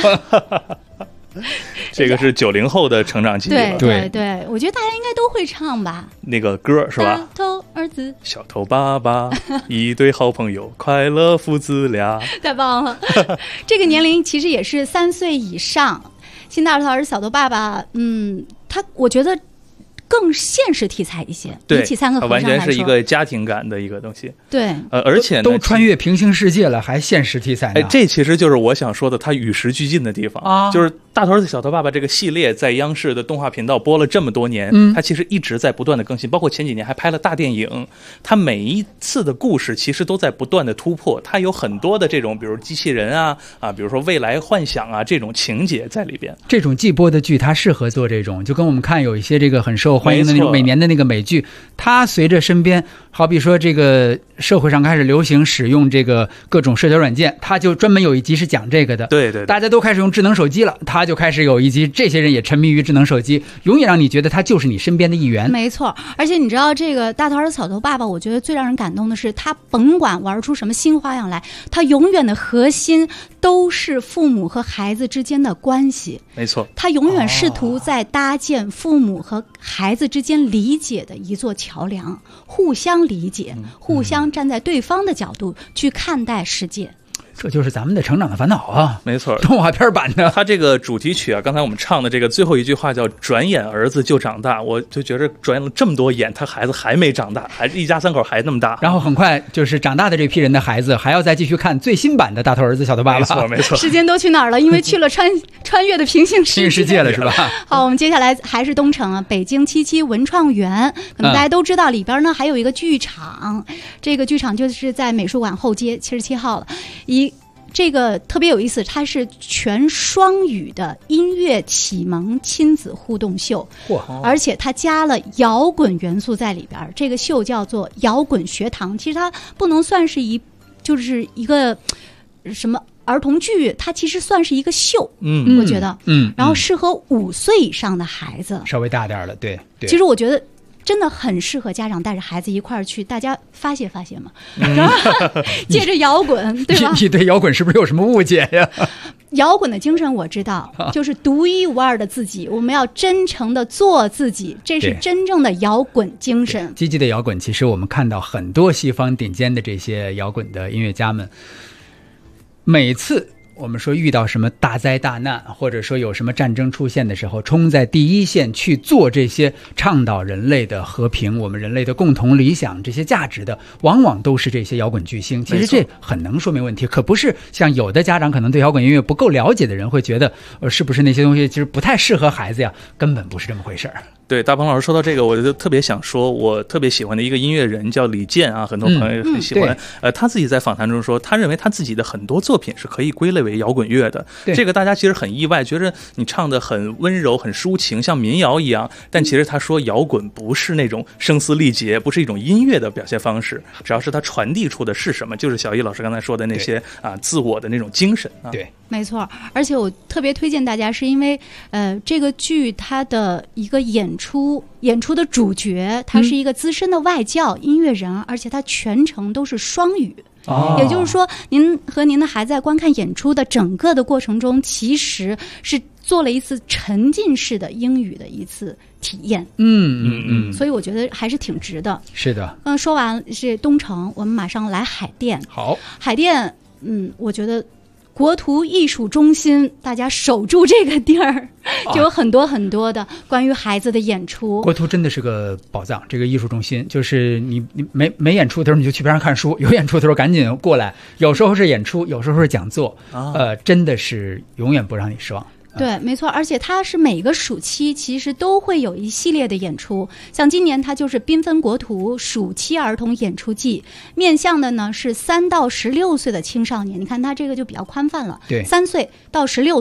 这个是90后的成长记忆了。 对对对，我觉得大家应该都会唱吧。 那个歌是吧？ 大头儿子， 小头爸爸，一对好朋友，快乐父子俩。 太棒了！这个年龄其实也是3岁以上。新大头儿子小头爸爸，我觉得更现实题材一些，比起3个和尚来说， 完全是一个家庭感的一个东西。 对， 而且呢， 都穿越平行世界了，还现实题材呢。 这其实就是我想说的，它与时俱进的地方啊，就是大头儿子小头爸爸这个系列在央视的动画频道播了这么多年，它其实一直在不断的更新，包括前几年还拍了大电影。它每一次的故事其实都在不断的突破，它有很多的这种，比如机器人啊，比如说未来幻想啊这种情节在里边。 这种季播的剧，它适合做这种，就跟我们看有一些这个很受欢迎的那种每年的那个美剧，它随着身边，好比说这个社会上开始流行使用这个各种社交软件，它就专门有一集是讲这个的。 对对， 大家都开始用智能手机了，它就开始有一集，这些人也沉迷于智能手机，永远让你觉得它就是你身边的一员。 没错，而且你知道这个大头儿子小头爸爸，我觉得最让人感动的是，他甭管玩出什么新花样来，他永远的核心都是父母和孩子之间的关系。 没错， 他永远试图在搭建父母和孩子之间理解的一座桥梁，互相理解，互相站在对方的角度去看待世界。 这就是咱们的成长的烦恼啊！ 没错， 动画片版的。 它这个主题曲啊，刚才我们唱的这个最后一句话叫"转眼儿子就长大"，我就觉得转了这么多眼，他孩子还没长大，还一家3口还那么大。 然后很快就是长大的这批人的孩子还要再继续看最新版的大头儿子小头爸爸。 没错没错， 时间都去哪儿了？因为去了穿越的平行世界了，是吧？ 好，我们接下来还是东城啊，北京77文创园，可能大家都知道，里边呢还有一个剧场，这个剧场就是在美术馆后街77号了。这个特别有意思，它是全双语的音乐启蒙亲子互动秀，而且它加了摇滚元素在里边。这个秀叫做摇滚学堂，其实它不能算是就是一个什么儿童剧，它其实算是一个秀，我觉得，然后适合5岁以上的孩子， 稍微大点了，对。 其实我觉得真的很适合家长带着孩子一块儿去，大家发泄发泄嘛，然后借着摇滚，对吧？ 你对摇滚是不是有什么误解呀？ 摇滚的精神我知道，就是独一无二的自己，我们要真诚的做自己，这是真正的摇滚精神。 积极的摇滚，其实我们看到很多西方顶尖的这些摇滚的音乐家们，每次我们说遇到什么大灾大难，或者说有什么战争出现的时候，冲在第一线去做这些倡导人类的和平，我们人类的共同理想，这些价值的，往往都是这些摇滚巨星。其实这很能说明问题，可不是像有的家长可能对摇滚音乐不够了解的人会觉得，是不是那些东西其实不太适合孩子呀？根本不是这么回事儿。 对，大鹏老师说到这个，我就特别想说，我特别喜欢的一个音乐人叫李健啊，很多朋友也很喜欢。他自己在访谈中说，他认为他自己的很多作品是可以归类为摇滚乐的。这个大家其实很意外，觉得你唱的很温柔、很抒情，像民谣一样。但其实他说，摇滚不是那种声嘶力竭，不是一种音乐的表现方式，只要是他传递出的是什么，就是小易老师刚才说的那些自我的那种精神啊。 对。 没错，而且我特别推荐大家，是因为这个剧它的一个演出的主角，他是一个资深的外教音乐人，而且他全程都是双语。也就是说，您和您的孩子在观看演出的整个的过程中，其实是做了一次沉浸式的英语的一次体验。所以我觉得还是挺值的。 是的。 刚刚说完是东城，我们马上来海淀。 好， 海淀，我觉得国图艺术中心，大家守住这个地儿，就有很多很多的关于孩子的演出。 国图真的是个宝藏，这个艺术中心就是你没演出的时候你就去边上看书，有演出的时候赶紧过来，有时候是演出，有时候是讲座，真的是永远不让你失望。 对，没错，而且它是每个暑期其实都会有一系列的演出，像今年它就是缤纷国图暑期儿童演出季，面向的呢是3到16岁的青少年，你看它这个就比较宽泛了， 对， 3岁到16岁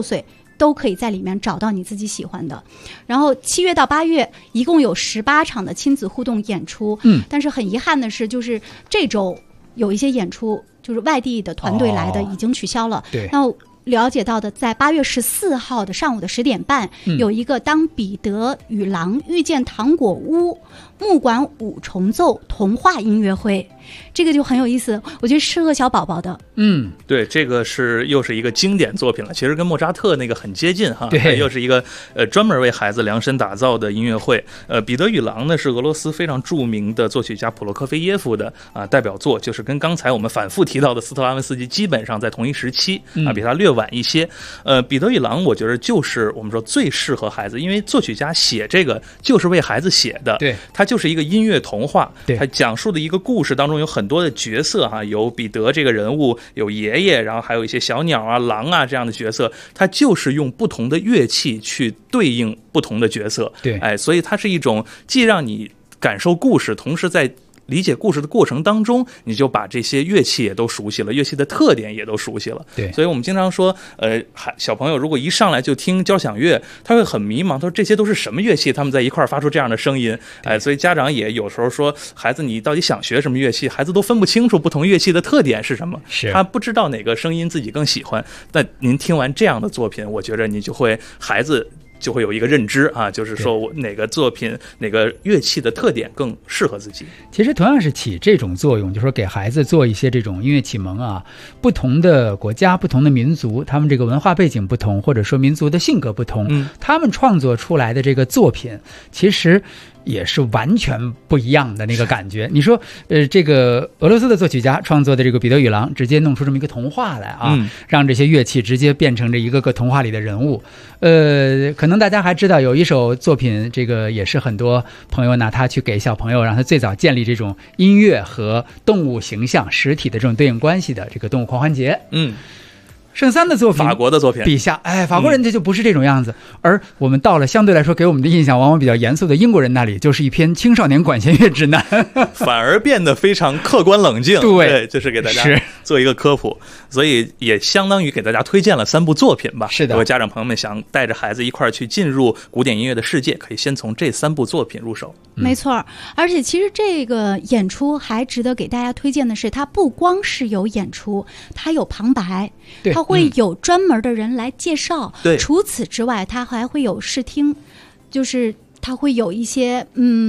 都可以在里面找到你自己喜欢的。然后7月到8月一共有18场的亲子互动演出，但是很遗憾的是，就是这周有一些演出就是外地的团队来的已经取消了。 对， 那了解到的，在8月14号的上午的10点半，有一个当彼得与狼遇见糖果屋木管五重奏童话音乐会，这个就很有意思，我觉得适合小宝宝的。 对，这个又是一个经典作品了，其实跟莫扎特那个很接近哈。 对， 又是一个专门为孩子量身打造的音乐会。彼得与狼呢是俄罗斯非常著名的作曲家普罗科菲耶夫的代表作，就是跟刚才我们反复提到的斯特拉文斯基基本上在同一时期比他略晚一些。彼得与狼我觉得就是我们说最适合孩子，因为作曲家写这个就是为孩子写的， 对， 它就是一个音乐童话， 对， 它讲述的一个故事当中有很多的角色哈，有彼得这个人物，有爷爷，然后还有一些小鸟啊、狼啊这样的角色，它就是用不同的乐器去对应不同的角色， 对， 所以它是一种既让你感受故事，同时在理解故事的过程当中，你就把这些乐器也都熟悉了，乐器的特点也都熟悉了。 对， 所以我们经常说，小朋友如果一上来就听交响乐，他会很迷茫，他说这些都是什么乐器？他们在一块儿发出这样的声音，所以家长也有时候说，孩子你到底想学什么乐器？孩子都分不清楚不同乐器的特点是什么，他不知道哪个声音自己更喜欢。但您听完这样的作品，我觉得你就会孩子就会有一个认知啊，就是说我哪个作品哪个乐器的特点更适合自己。 其实同样是起这种作用，就是说给孩子做一些这种音乐启蒙啊，不同的国家不同的民族，他们这个文化背景不同，或者说民族的性格不同，他们创作出来的这个作品其实也是完全不一样的那个感觉。你说这个俄罗斯的作曲家创作的这个彼得与狼直接弄出这么一个童话来啊，让这些乐器直接变成这一个个童话里的人物。可能大家还知道有一首作品，这个也是很多朋友拿它去给小朋友，让他最早建立这种音乐和动物形象实体的这种对应关系的这个动物狂欢节。圣三的作品， 法国的作品笔下，法国人这就不是这种样子，而我们到了相对来说给我们的印象往往比较严肃的英国人那里，就是一篇青少年管弦乐指南， 反而变得非常客观冷静。对，就是给大家做一个科普，所以也相当于给大家推荐了3部作品吧。 是的， 如果家长朋友们想带着孩子一块儿去进入古典音乐的世界，可以先从这3部作品入手。 没错，而且其实这个演出还值得给大家推荐的是，它不光是有演出，它有旁白，它会有专门的人来介绍。 对， 除此之外，它还会有试听，就是它会有一些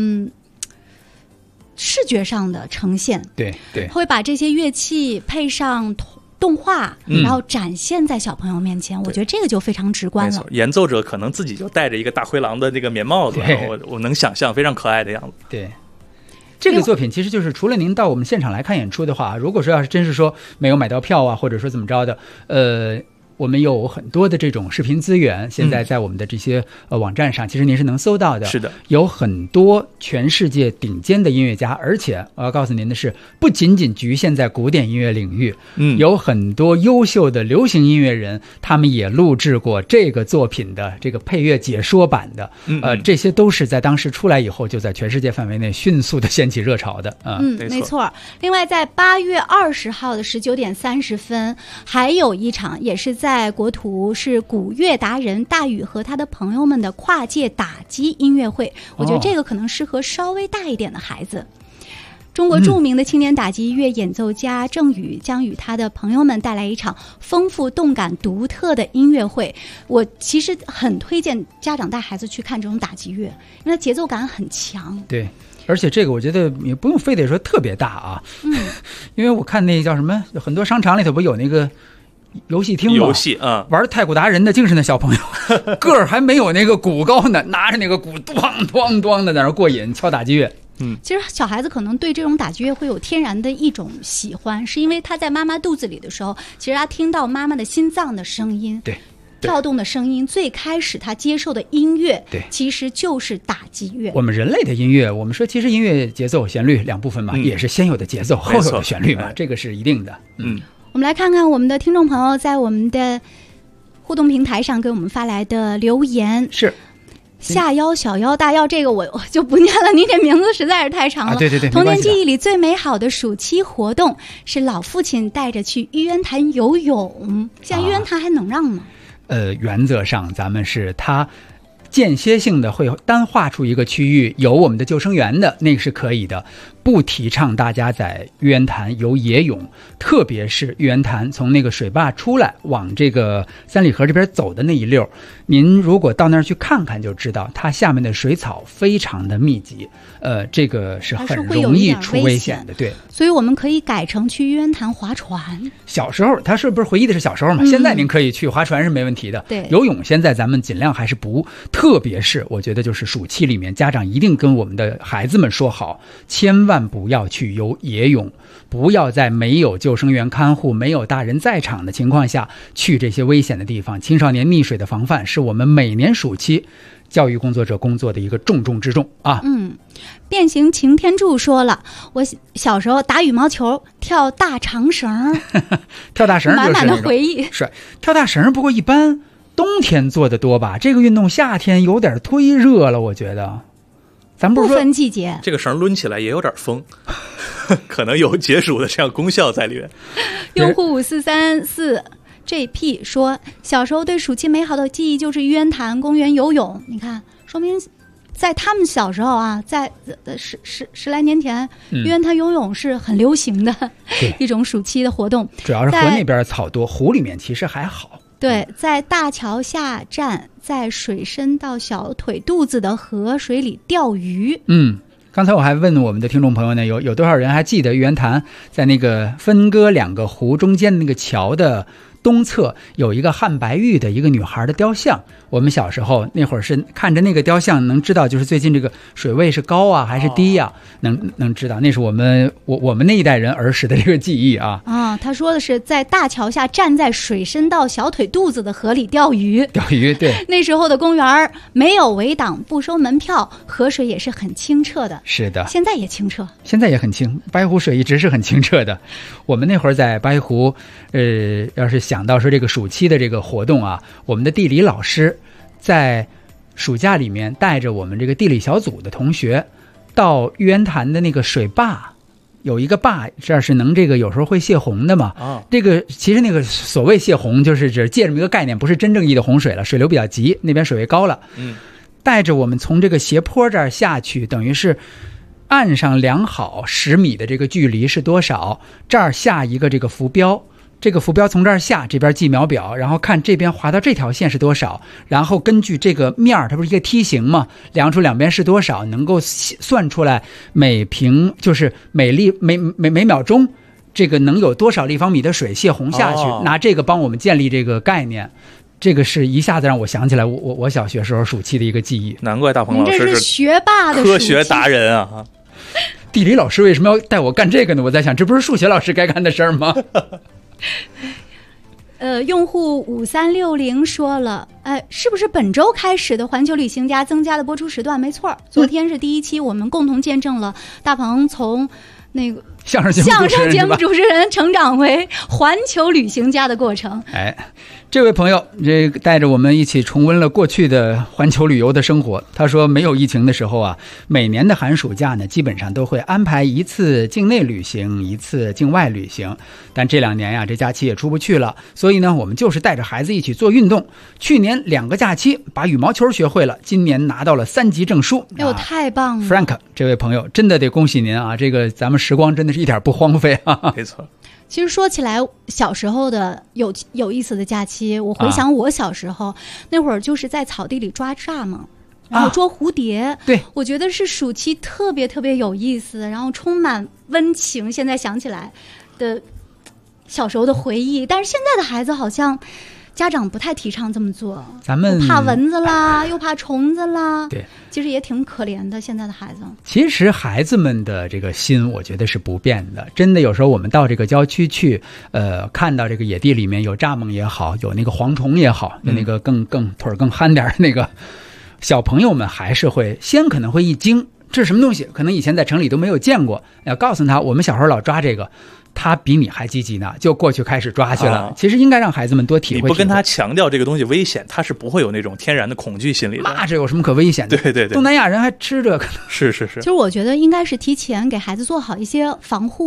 视觉上的呈现。 对， 会把这些乐器配上动画，然后展现在小朋友面前，我觉得这个就非常直观了。 演奏者可能自己就戴着一个大灰狼的那个棉帽子，我能想象非常可爱的样子。 对。这个作品其实就是除了您到我们现场来看演出的话，如果说要是真是说没有买到票啊，或者说怎么着的，我们有很多的这种视频资源，现在在我们的这些网站上，其实您是能搜到的。 是的， 有很多全世界顶尖的音乐家，而且我要告诉您的是，不仅仅局限在古典音乐领域，有很多优秀的流行音乐人，他们也录制过这个作品的这个配乐解说版的。这些都是在当时出来以后，就在全世界范围内迅速的掀起热潮的。 没错。另外，在8月20号的19点30分，还有一场也是在国图，是古乐达人大宇和他的朋友们的跨界打击音乐会。我觉得这个可能适合稍微大一点的孩子。中国著名的青年打击乐演奏家郑宇将与他的朋友们带来一场丰富动感独特的音乐会。我其实很推荐家长带孩子去看这种打击乐，因为它节奏感很强。 对，而且这个我觉得也不用非得说特别大啊，因为我看那叫什么，很多商场里头不有那个游戏厅吗？ 游戏玩太鼓达人的精神的小朋友，个儿还没有那个鼓高呢，拿着那个鼓咣咣咣的在那过瘾敲打击乐。 其实小孩子可能对这种打击乐会有天然的一种喜欢，是因为他在妈妈肚子里的时候，其实他听到妈妈的心脏的声音， 对， 跳动的声音，最开始他接受的音乐， 对， 其实就是打击乐。 我们人类的音乐，我们说其实音乐节奏、旋律两部分嘛，也是先有的节奏，后有的旋律嘛，这个是一定的。 我们来看看我们的听众朋友在我们的互动平台上给我们发来的留言。 是。 下腰小腰大腰，这个我就不念了，你这名字实在是太长了。 对， 童年记忆里最美好的暑期活动是老父亲带着去玉渊潭游泳。现在玉渊潭还能让吗？ 原则上咱们是它间歇性的会单划出一个区域有我们的救生员的，那个是可以的。不提倡大家在玉渊潭游野泳，特别是玉渊潭从那个水坝出来往这个三里河这边走的那一溜，您如果到那儿去看看就知道，它下面的水草非常的密集，这个是很容易出危险的。对， 所以我们可以改成去玉渊潭划船。 小时候他是不是回忆的是小时候嘛？现在您可以去划船是没问题的。 对， 游泳现在咱们尽量还是不，特别是我觉得就是暑期里面，家长一定跟我们的孩子们说好，千万不要去游野泳，不要在没有救生员看护、没有大人在场的情况下去这些危险的地方。青少年溺水的防范是我们每年暑期教育工作者工作的一个重中之重啊。 变形擎天柱说了，我小时候打羽毛球、跳大长绳， 跳大绳就是满满的回忆。 是跳大绳，不过一般冬天做的多吧？这个运动夏天有点忒热了，我觉得。咱不是说不分季节， 这个绳抡起来也有点风，可能有解暑的这样功效在里面。 用户5434 JP 说，小时候对暑期美好的记忆就是玉渊潭公园游泳。你看，说明在他们小时候啊，在十来年前，玉渊潭游泳是很流行的一种暑期的活动。 主要是河那边草多，湖里面其实还好。 对，在大桥下站，在水深到小腿肚子的河水里钓鱼。 刚才我还问我们的听众朋友呢，有多少人还记得玉渊潭在那个分割两个湖中间的那个桥的东侧有一个汉白玉的一个女孩的雕像？我们小时候那会儿是看着那个雕像能知道就是最近这个水位是高啊还是低啊，能知道，那是我们那一代人儿时的这个记忆啊。 他说的是在大桥下站在水深到小腿肚子的河里钓鱼。 钓鱼，对。 那时候的公园没有围挡，不收门票，河水也是很清澈的。 是的， 现在也清澈， 现在也很清，白湖水一直是很清澈的。我们那会儿在白湖，要是想到说这个暑期的这个活动啊，我们的地理老师在暑假里面带着我们这个地理小组的同学到玉渊潭的那个水坝，有一个坝，这是能这个有时候会泄洪的嘛。这个其实那个所谓泄洪就是只借这么一个概念，不是真正意义的洪水了，水流比较急，那边水位高了。带着我们从这个斜坡这儿下去，等于是岸上量好10米的这个距离是多少，这儿下一个这个浮标，这个浮标从这儿下，这边记秒表，然后看这边划到这条线是多少，然后根据这个面儿，它不是一个梯形吗？量出两边是多少，能够算出来每平就是每秒钟这个能有多少立方米的水泄洪下去，拿这个帮我们建立这个概念。这个是一下子让我想起来我小学时候暑期的一个记忆。 难怪大鹏老师是学霸的科学达人啊！ 地理老师为什么要带我干这个呢？我在想，这不是数学老师该干的事儿吗？ 用户5360说了，是不是本周开始的环球旅行家增加了播出时段？没错，昨天是第一期，我们共同见证了大鹏从那个相声节目主持人成长为环球旅行家的过程。 这位朋友这带着我们一起重温了过去的环球旅游的生活。他说没有疫情的时候啊，每年的寒暑假呢基本上都会安排一次境内旅行，一次境外旅行，但这2年呀这假期也出不去了，所以呢我们就是带着孩子一起做运动。去年2个假期把羽毛球学会了，今年拿到了3级证书。 太棒了 Frank 这位朋友真的得恭喜您啊，这个咱们时光真的是一点不荒废啊。 没错。 其实说起来，小时候的有意思的假期，我回想我小时候，那会儿就是在草地里抓蚱蜢，然后捉蝴蝶。 对， 我觉得是暑期特别特别有意思，然后充满温情。现在想起来的小时候的回忆，但是现在的孩子好像家长不太提倡这么做， 咱们怕蚊子啦，又怕虫子啦。 对， 其实也挺可怜的，现在的孩子。 其实孩子们的这个心，我觉得是不变的。真的，有时候我们到这个郊区去，看到这个野地里面有蚱蜢也好，有那个蝗虫也好，有那个更腿儿更憨点的那个，小朋友们还是会可能会一惊，这是什么东西？可能以前在城里都没有见过。要告诉他，我们小时候老抓这个。他比你还积极呢，就过去开始抓去了。其实应该让孩子们多体会。 你不跟他强调这个东西危险，他是不会有那种天然的恐惧心理的。 那这有什么可危险的？ 对对对， 东南亚人还吃这个。 是。 其实我觉得应该是提前给孩子做好一些防护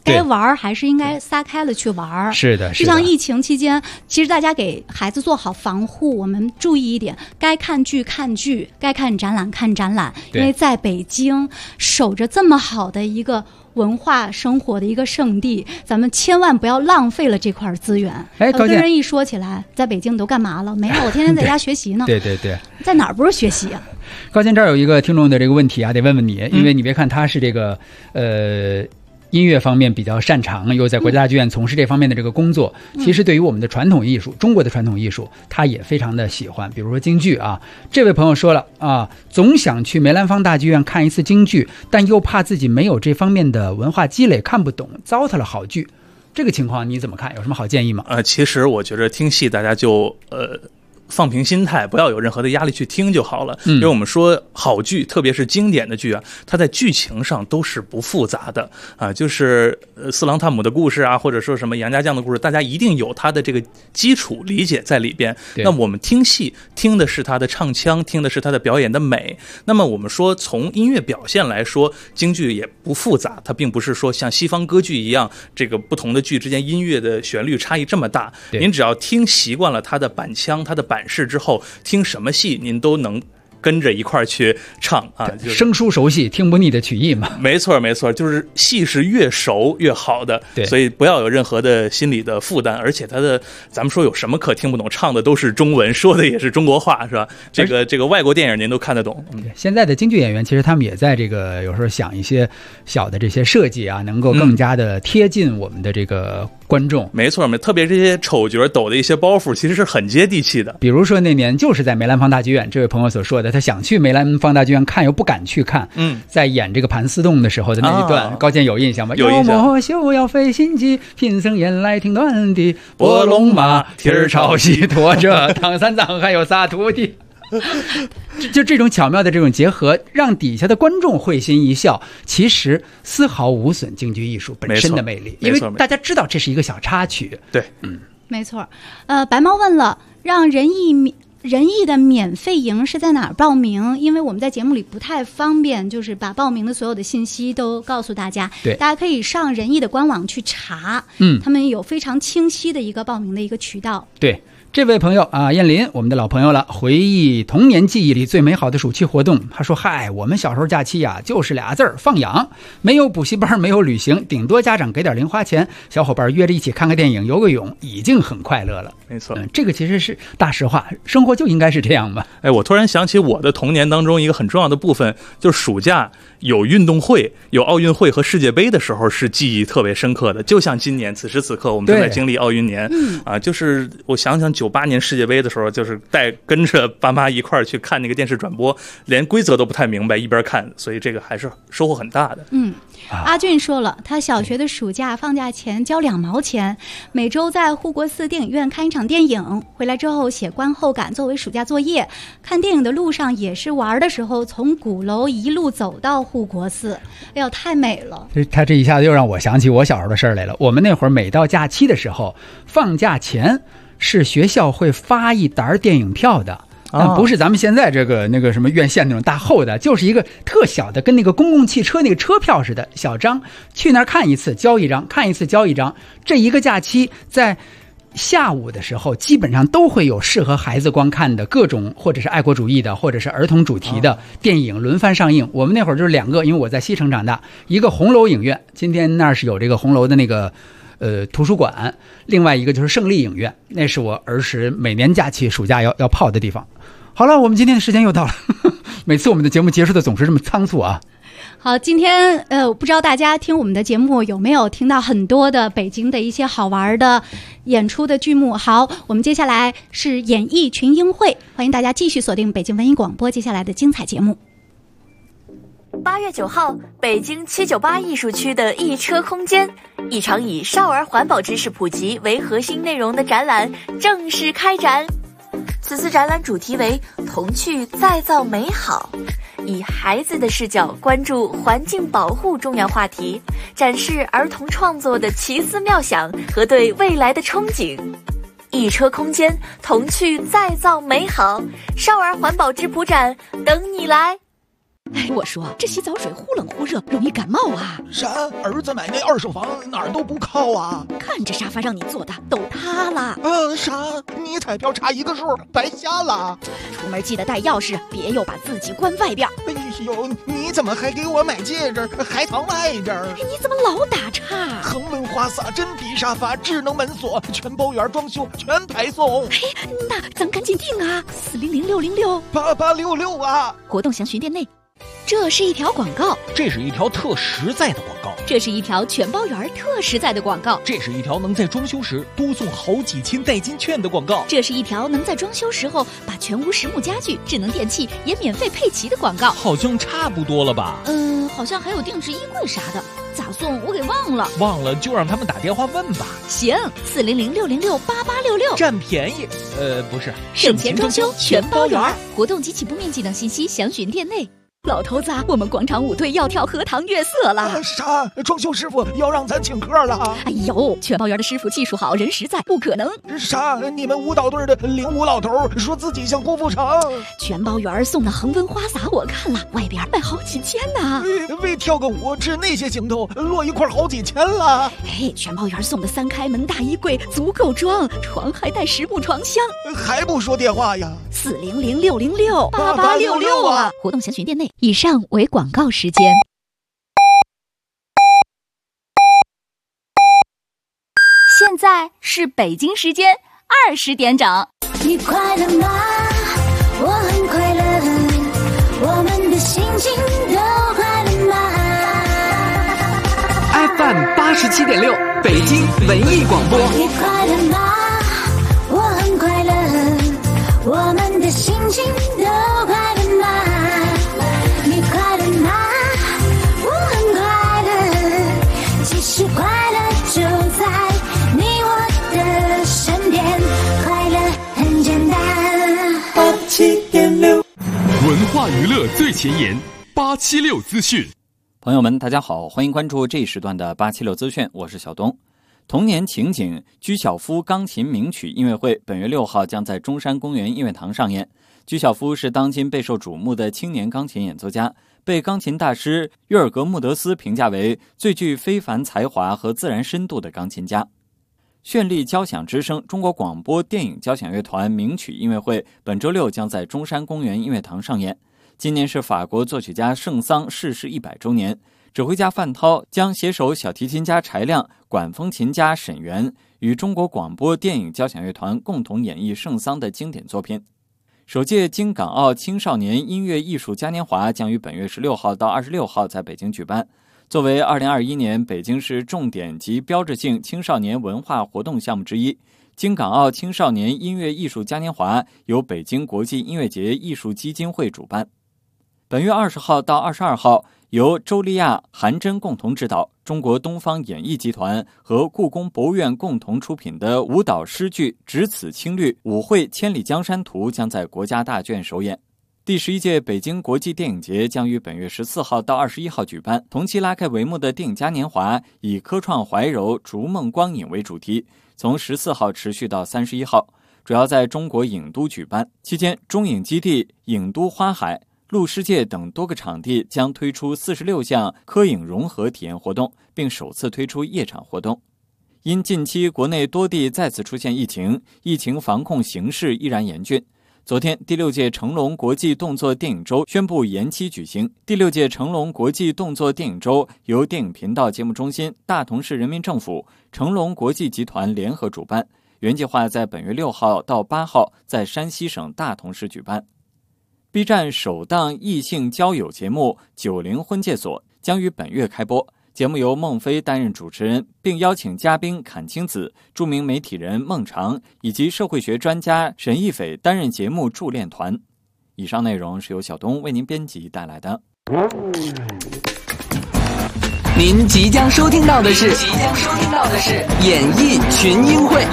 该玩还是应该撒开了去玩。 是的， 就像疫情期间，其实大家给孩子做好防护，我们注意一点，该看剧看剧，该看展览看展览。因为在北京守着这么好的一个文化生活的一个圣地，咱们千万不要浪费了这块资源。很多人一说起来，在北京你都干嘛了？没有，我天天在家学习呢。 对对对， 在哪儿不是学习啊？ 高健，这儿有一个听众的这个问题啊，得问问你，因为你别看他是这个音乐方面比较擅长，又在国家大剧院从事这方面的这个工作，其实对于我们的传统艺术，中国的传统艺术，他也非常的喜欢。比如说京剧啊，这位朋友说了啊，总想去梅兰芳大剧院看一次京剧，但又怕自己没有这方面的文化积累，看不懂，糟蹋了好剧。这个情况你怎么看？有什么好建议吗？ 其实我觉得听戏大家就放平心态，不要有任何的压力去听就好了。因为我们说好剧，特别是经典的剧啊，它在剧情上都是不复杂的啊，就是四郎探母的故事啊，或者说什么杨家将的故事，大家一定有它的这个基础理解在里边。那我们听戏听的是它的唱腔，听的是它的表演的美。那么我们说从音乐表现来说，京剧也不复杂，它并不是说像西方歌剧一样，这个不同的剧之间音乐的旋律差异这么大。您只要听习惯了它的板腔，它的板式之后，听什么戏您都能跟着一块去唱啊，就是生疏熟悉，听不腻的曲艺嘛。 没错没错，就是戏是越熟越好的，所以不要有任何的心理的负担。而且它的咱们说有什么可听不懂，唱的都是中文，说的也是中国话，是吧？这个外国电影您都看得懂。 现在的京剧演员其实他们也在这个有时候想一些小的这些设计啊，能够更加的贴近我们的这个观众。 没错，特别这些丑角抖的一些包袱，其实是很接地气的。 比如说那年就是在梅兰芳大剧院，这位朋友所说的，他想去梅兰芳大剧院看，又不敢去看。在演这个盘丝洞的时候的那一段，高健有印象吗？ 有印象。 莫休要费心机，贫僧言来听短的，拨龙马，蹄儿朝西，驮着唐三藏，还有仨徒弟。就这种巧妙的这种结合，让底下的观众会心一笑，其实丝毫无损京剧艺术本身的魅力，因为大家知道这是一个小插曲。 对， 没错。白猫问了，让仁义的免费营是在哪儿报名？因为我们在节目里不太方便，就是把报名的所有的信息都告诉大家。 对， 大家可以上仁义的官网去查，他们有非常清晰的一个报名的一个渠道。 对。这位朋友啊，燕林，我们的老朋友了，回忆童年记忆里最美好的暑期活动。他说：“嗨，我们小时候假期呀，就是俩字儿放养，没有补习班，没有旅行，顶多家长给点零花钱，小伙伴约着一起看个电影，游个泳，已经很快乐了。” 没错， 这个其实是大实话，生活就应该是这样嘛。 我突然想起我的童年当中一个很重要的部分，就是暑假有运动会、有奥运会和世界杯的时候，是记忆特别深刻的。就像今年此时此刻，我们正在经历奥运年就是我想想98年世界杯的时候，就是跟着爸妈一块儿去看那个电视转播，连规则都不太明白，一边看，所以这个还是收获很大的。 阿俊说了，他小学的暑假放假前交2毛钱，每周在护国寺电影院看一场电影，回来之后写观后感作为暑假作业。看电影的路上也是玩的时候，从鼓楼一路走到护国寺，哎呦，太美了！ 他这一下子又让我想起我小时候的事儿来了。我们那会儿每到假期的时候，放假前是学校会发一沓电影票的。不是咱们现在这个那个什么院线那种大厚的，就是一个特小的，跟那个公共汽车那个车票似的小张，去那儿看一次交一张，看一次交一张。这一个假期在下午的时候，基本上都会有适合孩子观看的各种，或者是爱国主义的，或者是儿童主题的电影轮番上映。我们那会儿就是2个，因为我在西城长大，一个红楼影院，今天那儿是有这个红楼的那个图书馆，另外一个就是胜利影院，那是我儿时每年假期暑假要泡的地方。好了，我们今天的时间又到了，每次我们的节目结束的总是这么仓促啊。 好，今天不知道大家听我们的节目有没有听到很多的北京的一些好玩的演出的剧目。好，我们接下来是演艺群英会，欢迎大家继续锁定北京文艺广播接下来的精彩节目。 8月9号，北京798艺术区的一车空间，一场以少儿环保知识普及为核心内容的展览正式开展。此次展览主题为童趣再造美好，以孩子的视角关注环境保护重要话题，展示儿童创作的奇思妙想和对未来的憧憬。一车空间，童趣再造美好，少儿环保质朴展等你来。 哎，我说这洗澡水忽冷忽热，容易感冒啊。 啥？儿子买那二手房哪儿都不靠啊？ 看这沙发让你坐的都塌了。 啥？你彩票差一个数，白瞎了。 出门记得带钥匙，别又把自己关外边。 哎呦，你怎么还给我买戒指，还藏外边？ 你怎么老打岔？ 恒温花洒、真皮沙发、智能门锁、全包圆装修，全排送。 哎，那咱赶紧订啊！400-666-8866 啊！ 活动详询店内。这是一条广告， 这是一条特实在的广告， 这是一条全包圆特实在的广告， 这是一条能在装修时多送好几千代金券的广告， 这是一条能在装修时候把全屋实木家具、智能电器也免费配齐的广告。 好像差不多了吧？ 好像还有定制衣柜啥的，咋送我给忘了。 忘了就让他们打电话问吧。 行，400-666-8866， 占便宜。不是， 省钱装修全包圆。活动及起步面积等信息详询店内。老头子，我们广场舞队要跳荷塘月色了。 啥？装修师傅要让咱请客了？ 哎呦，全包圆的师傅技术好，人实在，不可能。 啥？你们舞蹈队的领舞老头说自己像郭富城。 全包圆送的恒温花洒我看了，外边卖好几千呢。 为跳个舞治那些行头，落一块好几千了。 哎，全包圆送的3开门大衣柜足够装，床还带实木床箱。 还不说电话呀 ？400-666-8866啊！活动详询店内。以上为广告时间。 现在是北京时间20点整。 你快乐吗？我很快乐，我们的心情都快乐吗 ？FM 87.6，北京文艺广播。 你快乐吗？我很快乐，我们的心情都快乐吗？你快乐吗？我很快乐，其实快乐就在你我的身边，快乐很简单。87.6， 文化娱乐最前沿，876资讯。 朋友们，大家好，欢迎关注这一时段的876资讯，我是小东。童年情景居小夫钢琴名曲音乐会本月6号将在中山公园音乐堂上演。居小夫是当今备受瞩目的青年钢琴演奏家，被钢琴大师约尔格穆德斯评价为最具非凡才华和自然深度的钢琴家。绚丽交响之声中国广播电影交响乐团名曲音乐会本周6将在中山公园音乐堂上演。今年是法国作曲家圣桑逝世100周年，指挥家范涛将携手小提琴家柴亮、管风琴家沈源与中国广播电影交响乐团共同演绎圣桑的经典作品。首届京港澳青少年音乐艺术嘉年华将于本月16号到26号在北京举办。作为2021年北京市重点及标志性青少年文化活动项目之一，京港澳青少年音乐艺术嘉年华由北京国际音乐节艺术基金会主办。本月20号到22号，由周丽亚、韩真共同指导，中国东方演艺集团和故宫博物院共同出品的舞蹈诗剧《只此青绿》舞会《千里江山图》将在国家大剧院首演。第11届北京国际电影节将于本月14号到21号举办，同期拉开帷幕的电影嘉年华以科创怀柔、逐梦光影为主题，从14号持续到31号，主要在中国影都举办。期间，中影基地、影都花海、路世界等多个场地将推出46项科影融合体验活动，并首次推出夜场活动。因近期国内多地再次出现疫情防控形势依然严峻。昨天，第6届成龙国际动作电影周宣布延期举行。第6届成龙国际动作电影周由电影频道节目中心、大同市人民政府、成龙国际集团联合主办，原计划在本月6号到8号在山西省大同市举办。B 站首档异性交友节目《90婚介所》将于本月开播，节目由孟非担任主持人，并邀请嘉宾阚清子、著名媒体人孟尝以及社会学专家沈一斐担任节目助练团。以上内容是由小东为您编辑带来的。 您即将收听到的是演艺群英会。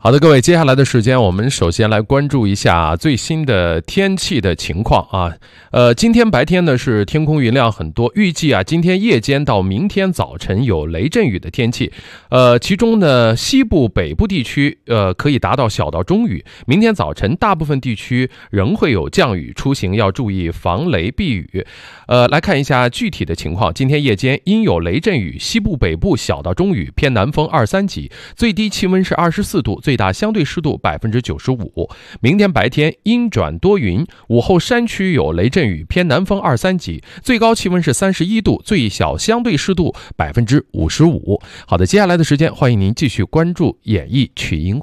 好的，各位，接下来的时间我们首先来关注一下最新的天气的情况啊。今天白天呢是天空云量很多，预计今天夜间到明天早晨有雷阵雨的天气。其中呢西部北部地区可以达到小到中雨，明天早晨大部分地区仍会有降雨，出行要注意防雷避雨。来看一下具体的情况，今天夜间阴有雷阵雨，西部北部小到中雨，偏南风2-3级，最低气温是24度，最大相对湿度95%。明天白天阴转多云，午后山区有雷阵雨，偏南风2-3级，最高气温是31度，最小相对湿度55%。好的，接下来的时间欢迎您继续关注演艺曲音。